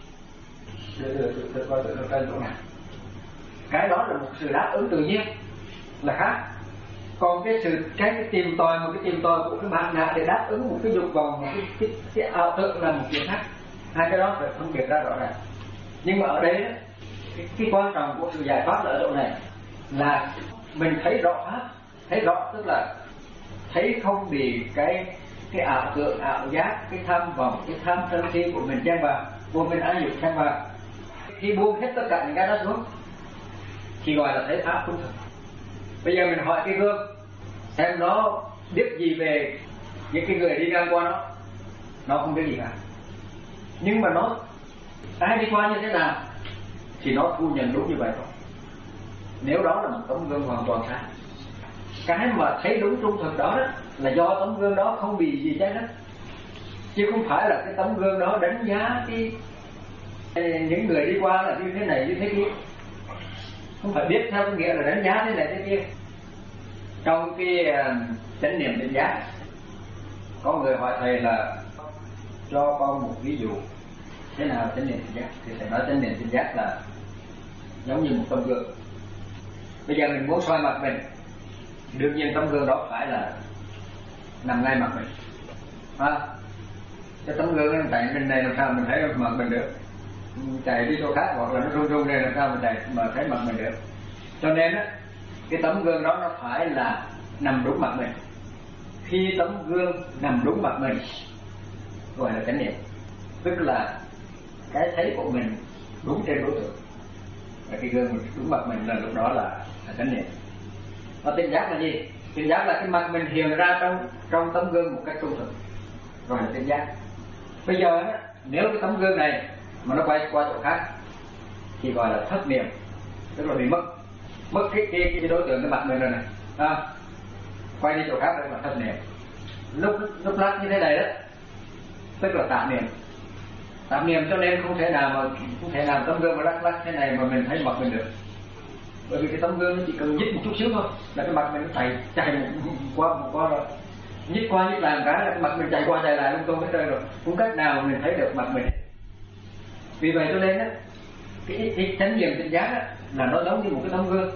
được được được được coi được trơn chỗ nào. Cái đó là một sự đáp ứng tự nhiên là khác. Còn cái sự cái, cái tìm tòi một cái tìm tòi của cái bản ngã để đáp ứng một cái dục vọng, một cái, cái, cái ảo tưởng là một chuyện khác. Hai cái đó phải phân biệt ra rõ ràng. Nhưng mà ở đây cái, cái quan trọng của sự giải thoát ở chỗ này là mình thấy rõ pháp, thấy rõ tức là thấy không bị cái cái ảo tưởng, ảo giác, cái tham vọng, cái tham sân si của mình chen vào, của mình ái dục chen vào. Khi buông hết tất cả những cái đó xuống thì gọi là thấy pháp không thực. Bây giờ mình hỏi cái gương xem nó biết gì về những cái người đi ngang qua nó, nó không biết gì cả. Nhưng mà nó ai đi qua như thế nào thì nó thu nhận đúng như vậy thôi. Nếu đó là một tấm gương hoàn toàn sáng, cái mà thấy đúng trung thực đó, đó là do tấm gương đó không bị gì trái đất, chứ không phải là cái tấm gương đó đánh giá cái những người đi qua là như thế này như thế kia. Không phải biết theo cái nghĩa là đánh giá thế này thế kia. Trong cái uh, chánh niệm tỉnh giác, có người hỏi thầy là cho con một ví dụ thế nào chánh niệm tỉnh giác, thì thầy nói chánh niệm tỉnh giác là giống như một tấm gương. Bây giờ mình muốn soi mặt mình, đương nhiên tấm gương đó phải là nằm ngay mặt mình, à, cái tấm gương nó chạy bên này làm sao mình thấy mặt mình được, chạy đi chỗ khác hoặc là nó rung rung này làm sao mình chạy mà thấy mặt mình được. Cho nên á, cái tấm gương đó nó phải là nằm đúng mặt mình. Khi tấm gương nằm đúng mặt mình gọi là chánh niệm, tức là cái thấy của mình đúng trên đối tượng, và cái gương đúng mặt mình là lúc đó là, là chánh niệm. Và tỉnh giác là gì? Tỉnh giác là cái mặt mình hiện ra trong trong tấm gương một cách trung thực, gọi là tỉnh giác. Bây giờ á, nếu cái tấm gương này mà nó quay qua chỗ khác thì gọi là thất niệm, tức là bị mất mất cái cái, cái đối tượng cái mặt mình rồi này, à, quay đi chỗ khác đó là thất niệm. Lúc lúc lắc như thế này đó tức là tạm niệm. Tạm niệm cho nên không thể nào mà không thể nào tấm gương mà lắc lắc thế này mà mình thấy mặt mình được, bởi vì cái tấm gương nó chỉ cần nhích một chút xíu thôi là cái mặt mình nó chạy chạy một qua một qua rồi, nhích qua nhích làm cái là cái mặt mình chạy qua chạy lại lung tung hết trơn rồi, không cách nào mình thấy được mặt mình. Vì vậy cho nên á, cái, cái chánh niệm tỉnh giác á, là nó giống như một cái tấm gương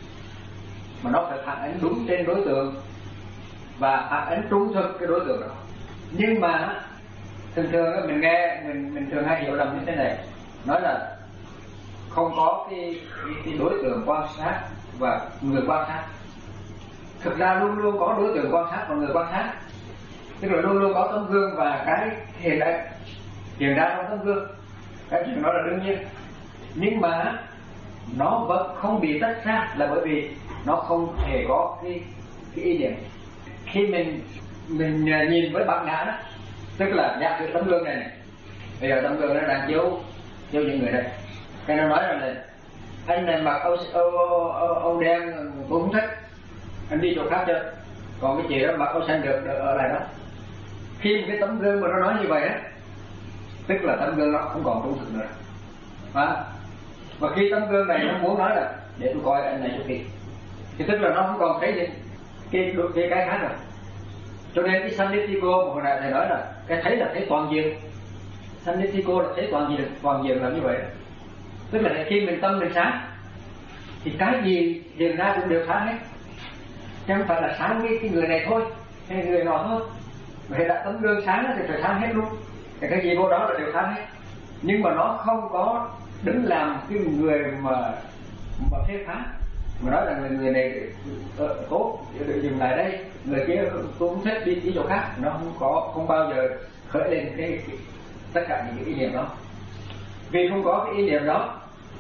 mà nó phải phản ánh đúng trên đối tượng và phản ánh trung thực cái đối tượng đó. Nhưng mà thường thường mình nghe mình mình thường hay hiểu lầm như thế này, nói là không có cái, cái, cái đối tượng quan sát và người quan sát. Thực ra luôn luôn có đối tượng quan sát và người quan sát, tức là luôn luôn có tấm gương và cái hiện đại hiện ra trong tấm gương. Cái chuyện đó là đương nhiên, nhưng mà nó vẫn không bị tách ra là bởi vì nó không hề có cái cái ý niệm. Khi mình mình nhìn với bản ngã đó, tức là giả sử tấm gương này, này bây giờ tấm gương nó đang chiếu chiếu những người đây, cái nó nói rằng là anh này mặc âu âu âu, âu đen tôi không thích, anh đi chỗ khác chơi, còn cái chị đó mặc âu xanh được, được ở lại đó. Khi một cái tấm gương mà nó nói như vậy á, tức là tấm gương nó không còn trung thực nữa, à, và khi tấm gương này nó muốn nói là để tôi coi anh này chỗ kia, thì tức là nó không còn thấy gì cái cái cái khác rồi. Cho nên cái Sanitiko mà hồi nãy thầy nói là cái thấy là thấy toàn diện, Sanitiko là thấy toàn diện, toàn diện là như vậy. Tức là khi mình tâm mình sáng thì cái gì hiện ra cũng đều sáng hết, chứ không phải là sáng cái, cái người này thôi hay người nọ thôi. Vậy đã tấm gương sáng thì phải sáng hết luôn, cái cái gì vô đó là đều sáng hết. Nhưng mà nó không có đứng làm cái người mà mà phê phán, mà nói là người, người này tốt dừng lại đây, người kia tôi không thích đi đi chỗ khác. Nó không có, không bao giờ khởi lên cái, cái tất cả những cái ý niệm đó. Vì không có cái ý niệm đó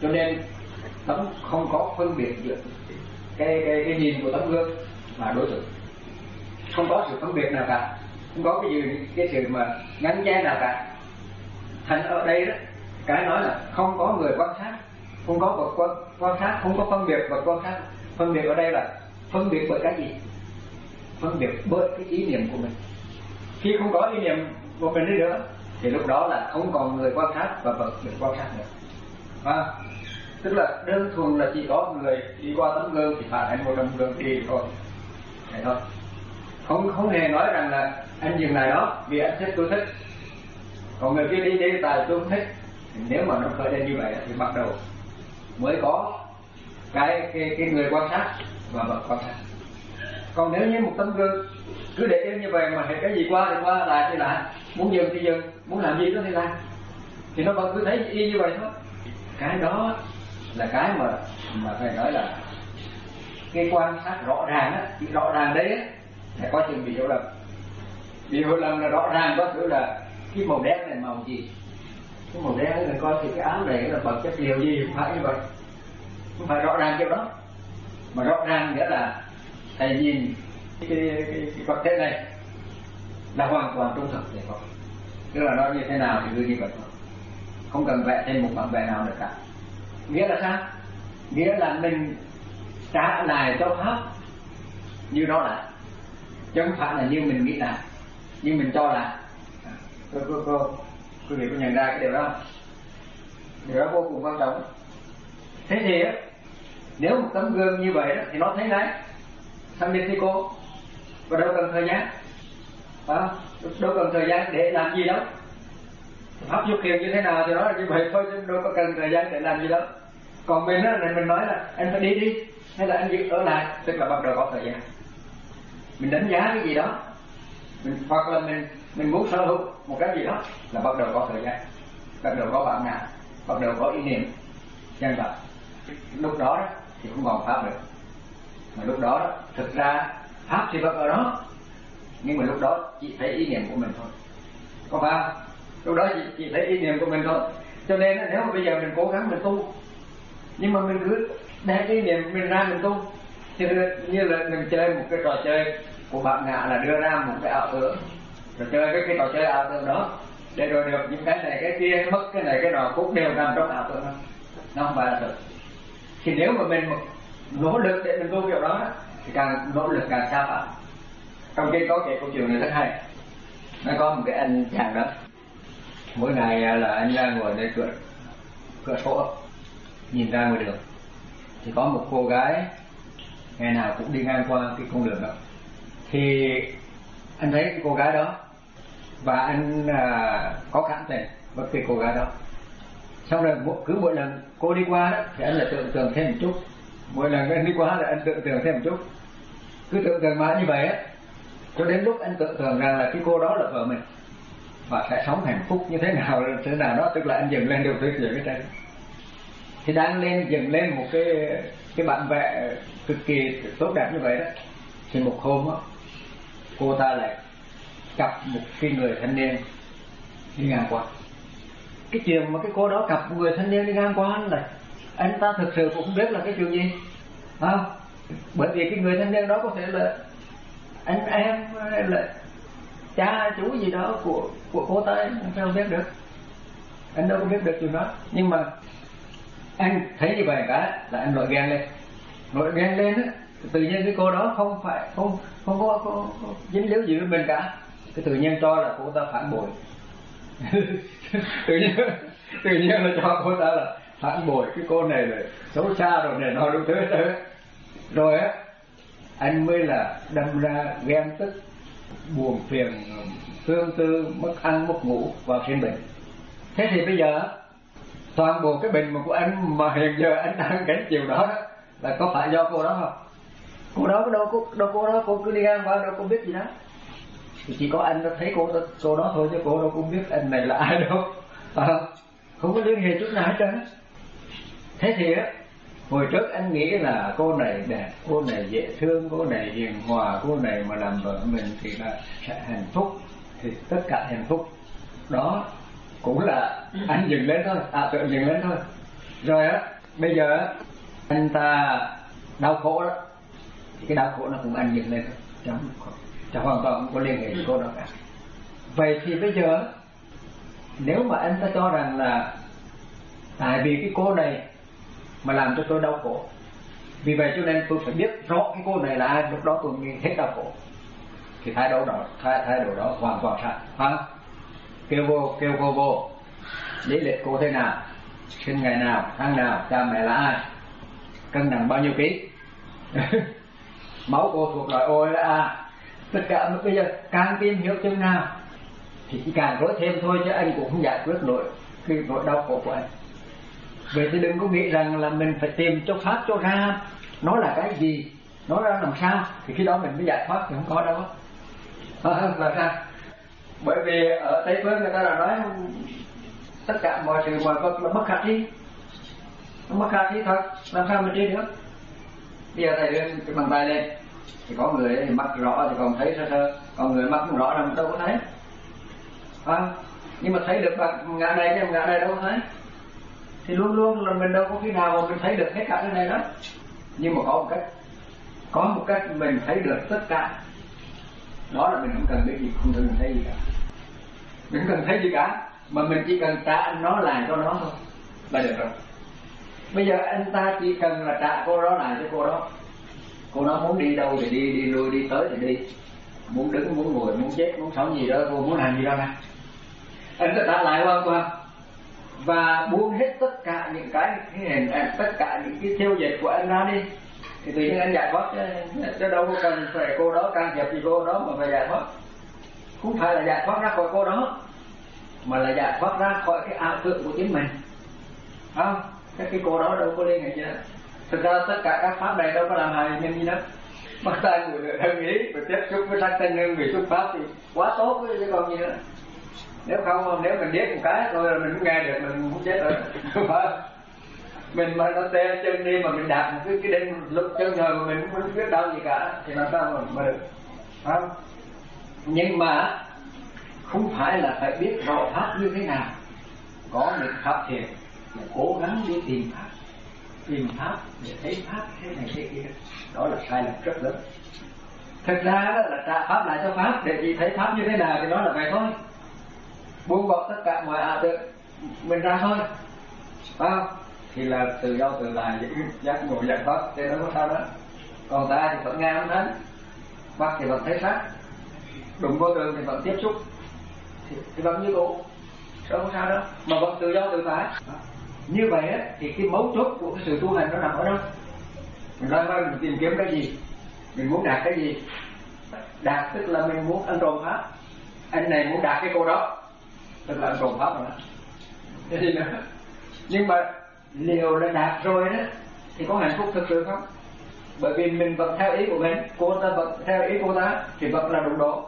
Cho nên tấm không có phân biệt giữa cái cái cái nhìn của tấm gương và đối tượng, không có sự phân biệt nào cả, không có cái gì cái sự mà ngăn che nào cả. Thành ở đây đó, cái nói là không có người quan sát, không có vật quan, quan sát, không có phân biệt vật quan sát. Phân biệt ở đây là phân biệt bởi cái gì? Phân biệt bởi cái ý niệm của mình. Khi không có ý niệm của mình đi nữa thì lúc đó là không còn người quan sát và vật được quan sát nữa. À, tức là đơn thuần là chỉ có người đi qua tấm gương thì phản ánh một tấm gương đi thôi, vậy thôi. Không không hề nói rằng là anh dừng lại đó vì anh thích tôi thích, còn người kia đi đi tại tôi không thích. Nếu mà nó khởi lên như vậy thì bắt đầu mới có cái cái cái người quan sát và vật quan sát. Còn nếu như một tấm gương cứ để yên như vậy mà hết cái gì qua thì qua, lại thì lại, muốn dừng thì dừng, muốn làm gì đó thì làm, thì nó vẫn cứ thấy y như vậy thôi. Cái đó là cái mà mà phải nói là cái quan sát rõ ràng á, cái rõ ràng đấy á, phải có chừng bị hiểu lầm. Bị hiểu lầm là rõ ràng có thứ là cái màu đen này màu gì, cái màu đen này coi thì cái áo này là vật chất điều gì, không phải như vậy, không phải rõ ràng kiểu đó. Mà rõ ràng nghĩa là thầy nhìn cái cái, cái, cái vật thể này là hoàn toàn trung thực vậy thôi, tức là nó như thế nào thì cứ như vậy thôi, không cần vẽ thêm một bản vẽ nào nữa cả. Nghĩa là sao? Nghĩa là mình trả lại cho pháp như đó là, chứ không phải là như mình nghĩ là, như mình cho là. Cô cô cô quý vị có nhận ra cái điều đó không? Điều đó vô cùng quan trọng. Thế thì nếu một tấm gương như vậy đó, thì nó thấy đấy, thằng biết thì cô, và đâu cần thời gian, à, đâu cần thời gian để làm gì đâu. Pháp dục hiện như thế nào thì nó là như vậy thôi, chứ đâu có cần thời gian để làm gì đâu. Còn mình á, mình nói là anh phải đi đi, hay là anh giữ ở lại, tức là bắt đầu có thời gian. Mình đánh giá cái gì đó, mình, hoặc là mình mình muốn sở hữu một cái gì đó là bắt đầu có thời gian, bắt đầu có bản ngã, bắt đầu có ý niệm nhân vật. Lúc đó, đó thì không còn pháp được. Mà lúc đó, đó thực ra pháp thì vẫn ở đó, nhưng mà lúc đó chỉ thấy ý niệm của mình thôi, có phải không? Lúc đó chỉ, chỉ thấy ý niệm của mình thôi. Cho nên nếu mà bây giờ mình cố gắng mình tu, nhưng mà mình cứ đem ý niệm mình ra mình tu, thì như là mình chơi một cái trò chơi của bạn ngạ là đưa ra một cái ảo tưởng, rồi chơi cái, cái trò chơi ảo tưởng đó để rồi được những cái này cái kia, mất cái này cái nọ cũng đều nằm trong ảo tưởng đó. Nó không phải là thật. Thì nếu mà mình nỗ lực để mình tu kiểu đó thì càng nỗ lực càng xa phạm. Trong cái có kể câu chuyện này rất hay. Nó có một cái anh chàng đó, mỗi ngày là anh ra ngồi nơi cửa cửa sổ nhìn ra ngoài đường, thì có một cô gái ngày nào cũng đi ngang qua cái con đường đó. Thì anh thấy cái cô gái đó và anh à, có cảm tình với cái cô gái đó. Xong rồi cứ mỗi lần cô đi qua đó thì anh lại tưởng tượng thêm một chút, mỗi lần anh đi qua là anh tưởng tượng thêm một chút, cứ tưởng tượng mãi như vậy á, cho đến lúc anh tưởng tượng rằng là cái cô đó là vợ mình và sẽ sống hạnh phúc như thế nào thế nào đó, tức là anh dừng lên điều tuyệt vời cái trên. Thì đang lên dừng lên một cái cái bản vẽ cực kỳ tốt đẹp như vậy đó, thì một hôm đó, cô ta lại gặp một cái người thanh niên đi ngang qua. Cái chuyện mà cái cô đó gặp một người thanh niên đi ngang qua là anh ta thực sự cũng không biết là cái chuyện gì, không? Bởi vì cái người thanh niên đó có thể là anh em hay là cha chú gì đó của của cô ta, anh không biết được, anh đâu có biết được chuyện đó. Nhưng mà anh thấy như vậy cả là anh nổi ghen lên, nổi ghen lên á, tự nhiên cái cô đó không phải không không có, có, có dính líu gì với mình cả, cái tự nhiên cho là cô ta phản bội. tự nhiên tự nhiên là cho cô ta là phản bội, cái cô này là xấu xa rồi này nọ đủ thứ hết. Rồi á anh mới là đâm ra ghen tức, buồn phiền, tương tư, mất ăn mất ngủ vào sinh bệnh. Thế thì bây giờ toàn bộ cái bệnh mà của anh mà hiện giờ anh đang gánh chịu đó, đó là có phải do cô đó không? Cô đó đâu có đâu cô đó cô cứ đi ngang qua đâu có biết gì đó, thì chỉ có anh đã thấy cô đó, cô đó thôi, chứ cô đâu cũng biết anh này là ai đâu, à, không có liên hệ chút nào hết trơn. Thế thì á, hồi trước anh nghĩ là cô này đẹp, cô này dễ thương, cô này hiền hòa, cô này mà làm vợ mình thì là sẽ hạnh phúc, thì tất cả hạnh phúc đó cũng là anh dừng lên thôi, à tự dừng lên thôi. Rồi á, bây giờ á, anh ta đau khổ đó, thì cái đau khổ nó cũng anh dựng lên thôi, chẳng, chẳng hoàn toàn không có liên hệ với cô đó cả. Vậy thì bây giờ nếu mà anh ta cho rằng là tại vì cái cô này mà làm cho tôi đau khổ, vì vậy cho nên tôi phải biết rõ cái cô này là ai, lúc đó tôi nghĩ hết đau khổ, thì thái độ đó thái, thái độ đó hoàn toàn sai, phải không? Kêu vô kêu cô vô, lý lịch cô thế nào, sinh ngày nào, tháng nào, cha mẹ là ai, cân nặng bao nhiêu ký, máu cô thuộc loại O là A, tất cả. Bây giờ càng tìm hiểu chừng nào thì chỉ càng rối thêm thôi, chứ anh cũng không giải quyết nổi cái nỗi đau khổ của anh. Vậy thì đừng có nghĩ rằng là mình phải tìm cho pháp cho ra nó là cái gì, nó ra làm sao thì khi đó mình mới giải thoát, thì không có đâu. À, là sao? Bởi vì ở Tây phương người ta đã nói tất cả mọi sự mọi vật là bất khả thi, nó bất khả thi thật, làm sao mình đi được? Bây giờ thầy đưa cái bàn tay lên thì có người thì mắt rõ thì còn thấy sơ sơ, còn người mắt không rõ là mình đâu có thấy, à, nhưng mà thấy được bằng ngã này chứ ngã này đâu có thấy, thì luôn luôn là mình đâu có khi nào mà mình thấy được hết cả cái này đó. Nhưng mà có một cách, có một cách mình thấy được tất cả, đó là mình không cần cái gì, không cần thấy gì cả, mình không cần thấy gì cả, mà mình chỉ cần trả nó lại cho nó thôi là được rồi. Bây giờ anh ta chỉ cần là trả cô đó lại cho cô đó, cô đó muốn đi đâu thì đi, đi lui đi tới thì đi, muốn đứng muốn ngồi muốn chết muốn sống gì đó, cô muốn làm gì đó nè, anh ta trả lại hoàn toàn và buông hết tất cả những cái, cái hình ảnh, tất cả những cái theo dệt của anh ra đi, thì tự nhiên anh giải thoát, chứ đâu có cần phải cô đó can thiệp gì cô đó mà phải giải thoát. Không phải là giải thoát ra khỏi cô đó, mà là giải thoát ra khỏi cái ảo tưởng của chính mình, không? Các cái cô đó đâu có liên hệ gì đó. Thực ra tất cả các pháp này đâu có làm hại mình gì đó. Bắt tay người được thân ý và tiếp xúc với sắc thân nhân vì xuất pháp thì quá tốt chứ còn gì nữa. Nếu không, nếu mình biết một cái thôi là mình cũng nghe được, mình không chết rồi. Mình mà nó tê chân đi mà mình đạp một cái cái đinh lúc chân rồi mà mình không biết đâu gì cả thì làm sao mà, mà được, không? Nhưng mà không phải là phải biết rõ pháp như thế nào. Có những pháp thiền là cố gắng đi tìm pháp, tìm pháp để thấy pháp thế này thế kia, đó là sai lầm rất lớn. Thực ra đó là trả pháp lại cho pháp để chỉ thấy pháp như thế nào thì đó là vậy thôi, buông bỏ tất cả mọi ảo tưởng mình ra thôi, phải không? Thì là tự do tự tại, giác ngộ giải thoát, thế đó có sao đó. Còn ta thì vẫn nghe không thấy, mắt thì vẫn thấy sắc, đụng vô tường thì vẫn tiếp xúc, thì, thì vẫn như cũ, đâu có sao đâu, mà vẫn tự do tự tại. Như vậy á, thì cái mấu chốt của cái sự tu hành nó nằm ở đâu? Mình loay hoay mình tìm kiếm cái gì, mình muốn đạt cái gì? Đạt tức là mình muốn ăn trộm pháp, anh này muốn đạt cái cô đó, tức là ăn trộm pháp rồi đó. Cái gì nữa? Nhưng mà liệu là đạt rồi đó thì có hạnh phúc thực sự không? Bởi vì mình vẫn theo ý của mình, cô ta vẫn theo ý cô ta thì vẫn là đụng độ.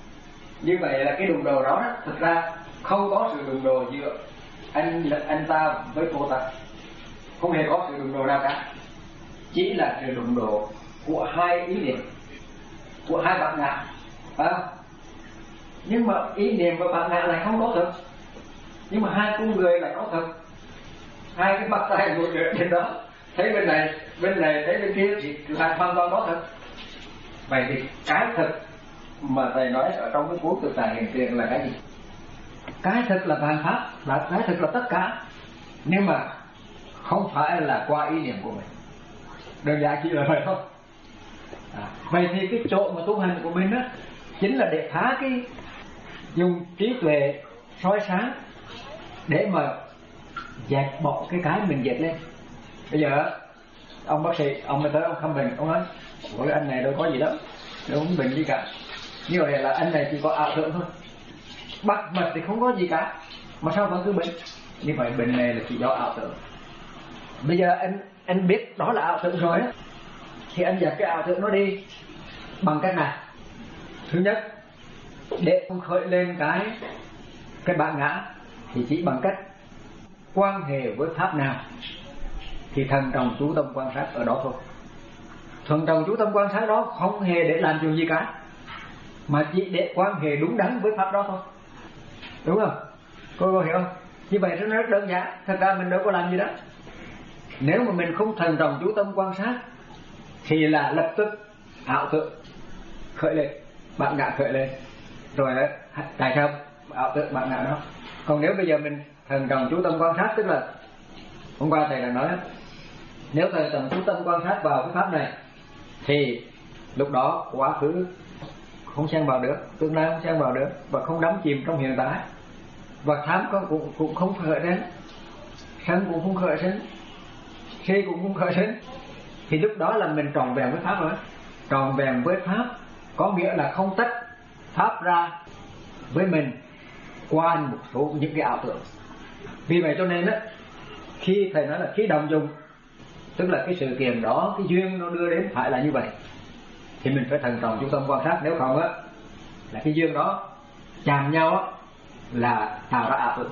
Như vậy là cái đụng độ đó, đó thực ra không có sự đụng độ giữa anh anh ta với cô ta, không hề có sự đụng độ nào cả, chỉ là sự đụng độ của hai ý niệm, của hai bản ngã, phải không? Nhưng mà ý niệm và bản ngã này không có thực, nhưng mà hai con người là có thực. Hai cái bắt tay một người trên đó, thấy bên này bên này thấy bên kia thì là hoàn toàn có thực. Vậy thì cái thực mà thầy nói ở trong cái cuốn Thực Tại Hiện Tiền là cái gì? Cái thực là vạn pháp, là cái thực là tất cả, nhưng mà không phải là qua ý niệm của mình, đơn giản chỉ là vậy thôi. À, vậy thì cái chỗ mà tu hành của mình đó chính là để phá cái dùng trí tuệ soi sáng để mà dẹp bỏ cái cái mình dẹp lên. Bây giờ ông bác sĩ, ông mới tới ông khám bệnh, ông nói ôi anh này đâu có gì đâu, đâu có bệnh gì cả, như vậy là anh này chỉ có ảo tưởng thôi, bắt mạch thì không có gì cả, mà sao vẫn cứ bệnh? Như vậy bệnh này là chỉ do ảo tưởng. Bây giờ anh anh biết đó là ảo tưởng rồi á, thì anh dẹp cái ảo tưởng nó đi bằng cách nào? Thứ nhất, để không khởi lên cái cái bản ngã thì chỉ bằng cách quan hệ với pháp nào thì thần trọng chú tâm quan sát ở đó thôi. Thần trọng chú tâm quan sát đó không hề để làm chuyện gì cả, mà chỉ để quan hệ đúng đắn với pháp đó thôi, đúng không? Cô có hiểu không? Như vậy nó rất đơn giản, thật ra mình đâu có làm gì đó. Nếu mà mình không thần trọng chú tâm quan sát thì là lập tức ảo tưởng khởi lên, bản ngã khởi lên. Rồi đấy, tại sao ảo tưởng bản ngã đó? Còn nếu bây giờ mình thần trọng chú tâm quan sát, tức là hôm qua thầy đã nói, nếu thần trọng chú tâm quan sát vào cái pháp này thì lúc đó quá khứ không xen vào được, tương lai không xen vào được, và không đắm chìm trong hiện tại, và tham cũng cũng không khởi đến, sân cũng không khởi đến, khi cũng không khởi đến, thì lúc đó là mình tròn vẹn với pháp rồi. Tròn vẹn với pháp có nghĩa là không tách pháp ra với mình qua một số những cái ảo tưởng. Vì vậy cho nên á, khi thầy nói là khi đồng dùng, tức là cái sự kiện đó, cái duyên nó đưa đến phải là như vậy, thì mình phải thần trọng chú tâm quan sát. Nếu không á, là cái duyên đó chạm nhau á, là tạo ra ảo tưởng.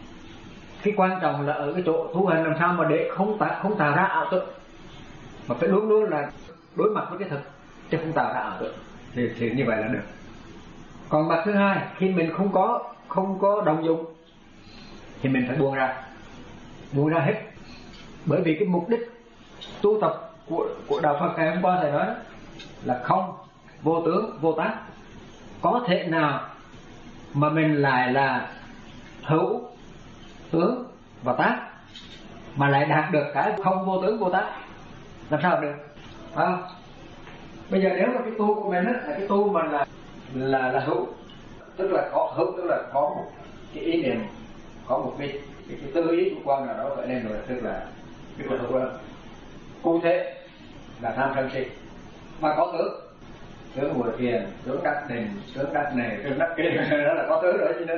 Cái quan trọng là ở cái chỗ tu hành làm sao mà để không tạo không tạo ra ảo tưởng, mà phải luôn luôn là đối mặt với cái thực, chứ không tạo ra ảo tưởng, thì, thì như vậy là được. Còn mặt thứ hai, khi mình không có không có đồng dụng thì mình phải buông ra, buông ra hết. Bởi vì cái mục đích tu tập của của đạo Phật ngày hôm qua thầy nói là không, vô tướng vô tác. Có thể nào mà mình lại là hữu tướng và tác mà lại đạt được cái không vô tướng vô tác? Làm sao được? Phải không? Bây giờ nếu mà cái tu của mình á, là cái tu mà là là là hữu, tức là có hữu, tức là có một cái ý niệm, có một cái cái, cái tư ý của quan nào đó vậy nên rồi, tức là tức là hữu đó. Cụ thể là tham sân si, mà có tướng, tướng mùa thiền, tướng đắc định, tướng đắc này, tướng đắc kia, đó là có tướng rồi chứ nữa.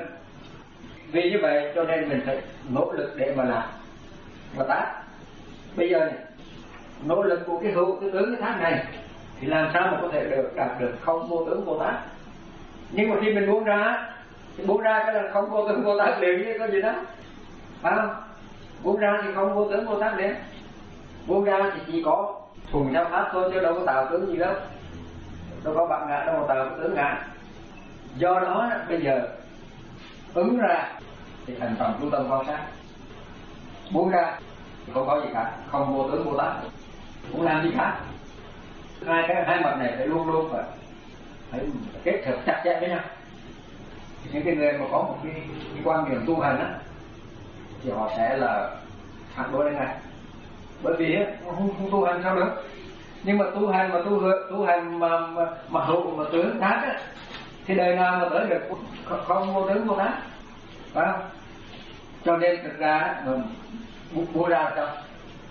Vì như vậy cho nên mình phải nỗ lực để mà làm và tác. Bây giờ này, nỗ lực của cái hữu, cái tướng, cái tác này thì làm sao mà có thể được đạt được không vô tướng vô tác? Nhưng mà khi mình buông ra, thì buông ra cái là không vô tướng vô tác liền, như có gì đó, phải không? Buông ra thì không vô tướng vô tác liền. Buông ra thì chỉ có thuần theo pháp thôi, chứ đâu có tạo tướng gì đâu, đâu có bạn ngã, đâu có tạo tướng ngã. Do đó bây giờ ứng ra thì thành phần chú tâm quan sát, buông ra thì không có gì cả, không vô tướng vô tác, không làm gì cả. Hai cái hai mặt này phải luôn luôn phải phải kết hợp chặt chẽ với nhau. Những cái người mà có một cái, cái quan điểm tu hành á, thì họ sẽ là phản đối đến này. Bởi vì không, không tu hành sao được. Nhưng mà tu hành mà tu tu hành mà mà, mà hữu mà tướng tác á, thì đời nào mà tới được không vô tướng vô tác, phải không? Cho nên thực ra nó buông ra là sao?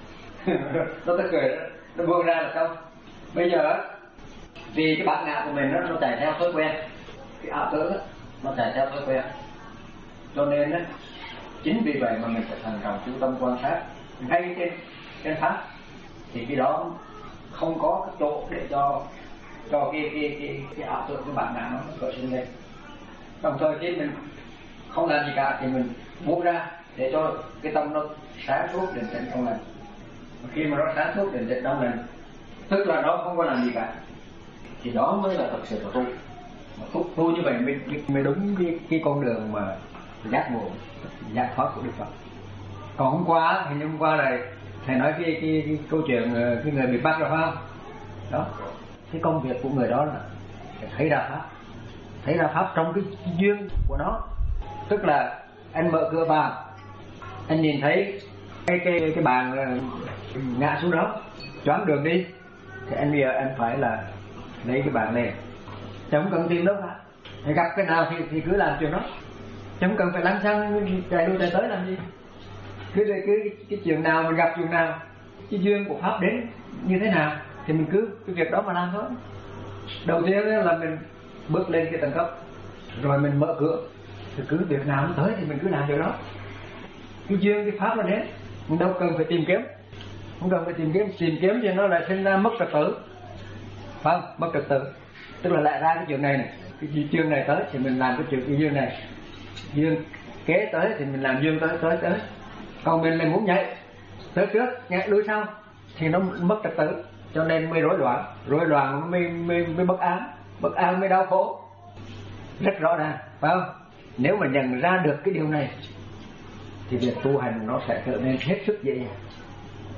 Nó tới cười đó, nó buông ra là sao? Bây giờ vì cái bản ngã của mình nó, nó chạy theo thói quen, cái ảo tưởng nó chạy theo thói quen, cho nên á, chính vì vậy mà mình phải thần trọng chú tâm quan sát ngay trên trên pháp, thì cái đó không có cái chỗ để cho cho cái cái cái cái ảo tưởng, cái bản ngã nó khởi sinh lên. Đồng thời khi mình không làm gì cả thì mình buông ra để cho cái tâm nó sáng suốt định tĩnh trong lành. Khi mà nó sáng suốt định tĩnh trong lành, tức là nó không có làm gì cả, thì đó mới là thật sự là tu. Mà tu, tu như vậy mới, mới đúng cái, cái con đường mà giác ngộ, giác thoát của Đức Phật. Còn hôm qua thì hôm qua này thầy nói cái, cái, cái câu chuyện cái người bị bắt rồi phải không? Đó, cái công việc của người đó là thấy ra pháp, thấy ra pháp trong cái duyên của nó. Tức là anh mở cửa vào, anh nhìn thấy cái cái cái bàn ngã xuống đó, choáng đường đi, thì anh bây giờ anh phải là lấy cái bàn này, chẳng cần tìm đâu cả. Thì gặp cái nào thì thì cứ làm chuyện đó, chẳng cần phải lăn xăng chạy đua chạy tới làm gì. Cứ cái, cái cái chuyện nào mình gặp chuyện nào, cái duyên của pháp đến như thế nào thì mình cứ cái việc đó mà làm thôi. Đầu tiên là mình bước lên cái tầng cấp, rồi mình mở cửa, thì cứ việc nào nó tới thì mình cứ làm điều đó. Cái duyên cái pháp nó đến, mình đâu cần phải tìm kiếm, không cần phải tìm kiếm, tìm kiếm thì nó lại sinh ra mất trật tự, phải không? Mất trật tự, tức là lại ra cái chuyện này này, cái duyên này tới thì mình làm cái chuyện cái duyên này, duyên kế tới thì mình làm duyên tới tới tới. Còn mình lại muốn nhảy tới trước nhảy lùi sau thì nó mất trật tự, cho nên mới rối loạn, rối loạn mới mới mới bất an, bất an mới đau khổ, rất rõ ràng, phải không? Nếu mà nhận ra được cái điều này thì việc tu hành nó sẽ trở nên hết sức dễ dàng,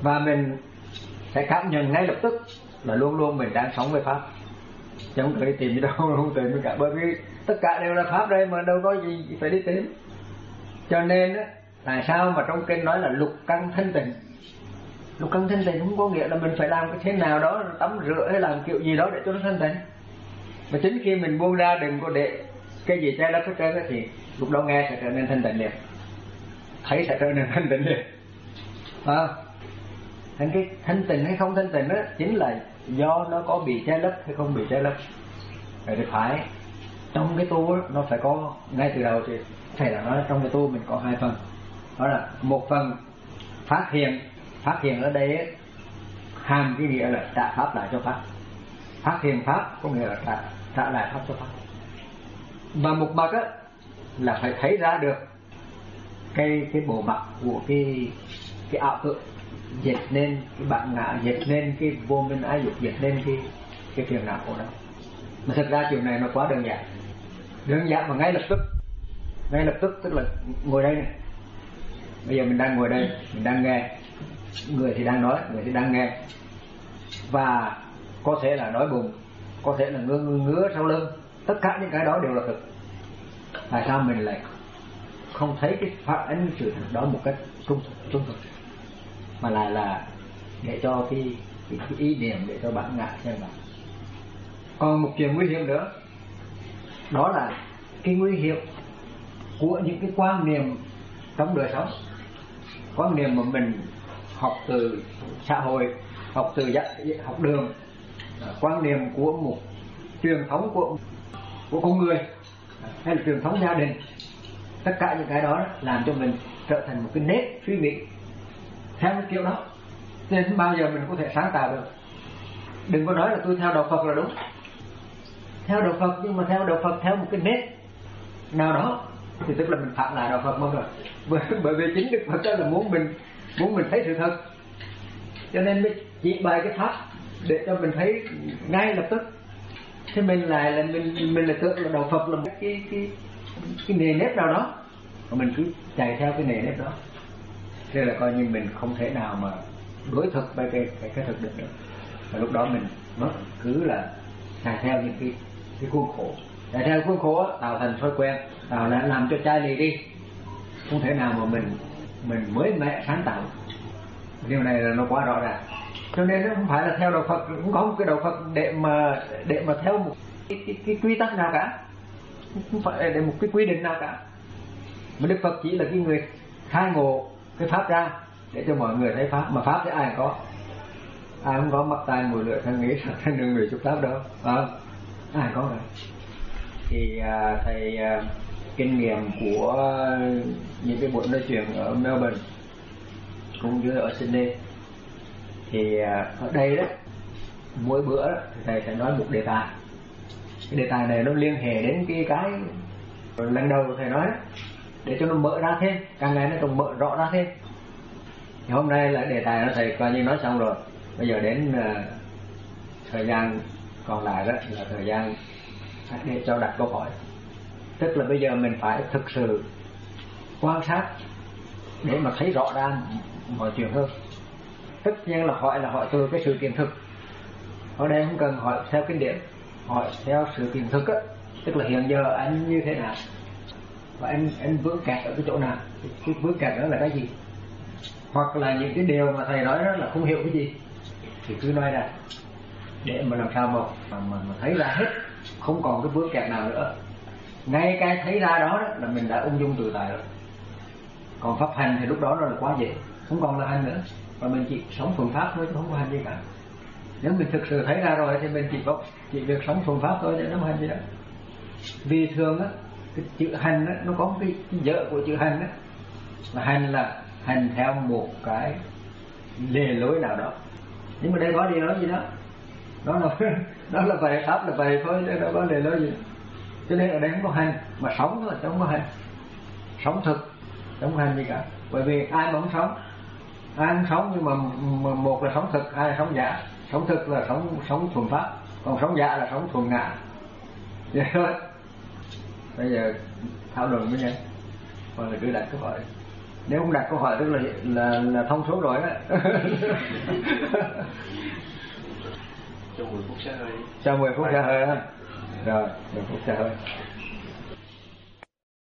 và mình sẽ cảm nhận ngay lập tức là luôn luôn mình đang sống với pháp, chứ không phải đi tìm gì đâu, không tìm gì cả, bởi vì tất cả đều là pháp đây mà, đâu có gì phải đi tìm. Cho nên á, tại sao mà trong kinh nói là lục căn thanh tịnh? Lục căn thanh tịnh không có nghĩa là mình phải làm cái thế nào đó, tắm rửa hay làm kiểu gì đó để cho nó thanh tịnh. Mà chính khi mình buông ra đừng có để cái gì che lấp hết trơn thì lúc đó nghe sẽ trở nên thanh tịnh liền, thấy sẽ trở nên thanh tịnh liền. À, thành cái thanh tịnh hay không thanh tịnh đó chính là do nó có bị che lấp hay không bị che lấp. Vậy thì phải trong cái tu đó, nó phải có ngay từ đầu thì phải là nói trong cái tu mình có hai phần. Đó là một phần phát hiện, phát hiện ở đây ấy, hàm cái nghĩa là trả pháp lại cho pháp. Phát hiện pháp có nghĩa là trả, trả lại pháp cho pháp. Và một mặt á là phải thấy ra được cái cái bộ mặt của cái cái ảo tưởng dệt nên cái bản ngã, dệt nên cái vô minh ái dục, dệt nên cái cái phiền não của nó. Mà thực ra chuyện này nó quá đơn giản, đơn giản mà ngay lập tức, ngay lập tức tức là ngồi đây này. Bây giờ mình đang ngồi đây, mình đang nghe, người thì đang nói, người thì đang nghe, và có thể là nói bụng, có thể là ngứa ngứa sau lưng, tất cả những cái đó đều là thực. Tại sao mình lại không thấy cái phản ánh sự thật đó một cách trung thực, trung thực, mà lại là để cho cái, cái, cái ý niệm, để cho bản ngã xem vào. Còn một chuyện nguy hiểm nữa, đó là cái nguy hiểm của những cái quan niệm trong đời sống, quan niệm mà mình học từ xã hội, học từ học đường, quan niệm của một truyền thống của của con người hay là truyền thống gia đình. Tất cả những cái đó làm cho mình trở thành một cái nếp suy nghĩ theo cái kiểu đó, nên bao giờ mình có thể sáng tạo được. Đừng có nói là tôi theo đạo Phật là đúng, theo đạo Phật nhưng mà theo đạo Phật theo một cái nếp nào đó thì tức là mình phạm lại đạo Phật mất rồi. Bởi, bởi vì chính Đức Phật đó là muốn mình muốn mình thấy sự thật, cho nên mới chỉ bày cái pháp để cho mình thấy ngay lập tức. Thế mình lại là mình mình là tưởng là đạo Phật là một cái cái cái nề nếp nào đó, và mình cứ chạy theo cái nề nếp đó, thế là coi như mình không thể nào mà đối thực với cái cái cái thực được nữa. Và lúc đó mình nó cứ là chạy theo những cái cái khuôn khổ, chạy theo khuôn khổ tạo thành thói quen, tạo là làm cho chai lì đi, không thể nào mà mình mình mới mẻ sáng tạo. Điều này là nó quá rõ ràng. Cho nên nó không phải là theo đạo Phật, cũng có một cái đạo Phật để mà để mà theo một cái, cái, cái quy tắc nào cả, không phải để một cái quy định nào cả. Mà Đức Phật chỉ là cái người khai ngộ cái pháp ra để cho mọi người thấy pháp, mà pháp thì ai có, ai không có mắt tai mũi lưỡi thân nghĩ thân đường người chục pháp đâu, à, ai có rồi. Thì à, thầy à, kinh nghiệm của những cái buổi nói chuyện ở Melbourne cũng như ở Sydney, thì ở đây đó mỗi bữa đó, thì thầy sẽ nói một đề tài. Cái đề tài này nó liên hệ đến cái cái lần đầu thầy nói đó, để cho nó mở ra thêm, càng ngày nó càng mở rõ ra thêm. Thì hôm nay là đề tài nó thầy coi như nói xong rồi, bây giờ đến uh, thời gian còn lại đó là thời gian để cho đặt câu hỏi. Tức là bây giờ mình phải thực sự quan sát để mà thấy rõ ra mọi chuyện hơn. Tất nhiên là hỏi là hỏi từ cái sự kiện thực. Ở đây không cần hỏi theo kinh điển, hỏi theo sự kiện thực á, tức là hiện giờ anh như thế nào và anh anh vướng kẹt ở cái chỗ nào, cái vướng kẹt đó là cái gì, hoặc là những cái điều mà thầy nói đó là không hiểu cái gì thì cứ nói ra để mà làm sao mà mà, mà, mà thấy ra hết, không còn cái vướng kẹt nào nữa. Ngay cái thấy ra đó, đó là mình đã ung dung tự tại rồi. Còn pháp hành thì lúc đó nó là quá dễ, không còn là hành nữa, và mình chỉ sống thuần pháp thôi chứ không có hành gì cả. Nếu mình thực sự thấy ra rồi thì mình chỉ có chỉ việc sống thuần pháp thôi chứ không hành gì đó. Vì thường á, cái chữ hành á, nó có một cái, cái dở của chữ hành á, là hành là hành theo một cái lề lối nào đó. Nhưng mà đây có đi nói gì đó, đó là đó là vậy, pháp là vậy thôi chứ đâu có lề lối gì. Cho nên ở đây không có hành, mà sống thôi chứ không có hành. Sống thực, không hành gì cả. Bởi vì ai mà không sống, ai không sống, nhưng mà, mà một là sống thực, hai là sống giả. Sống thực là sống sống thuần pháp, còn sống giả là sống thuần ngã. Vậy thôi. Bây giờ thảo luận với nhau, hoặc là cứ đặt câu hỏi. Nếu không đặt câu hỏi tức là là, là thông số rồi đó. Cho mười phút xe hơi. Cho mười phút xe hơi đó. Rồi, mười phút xe hơi.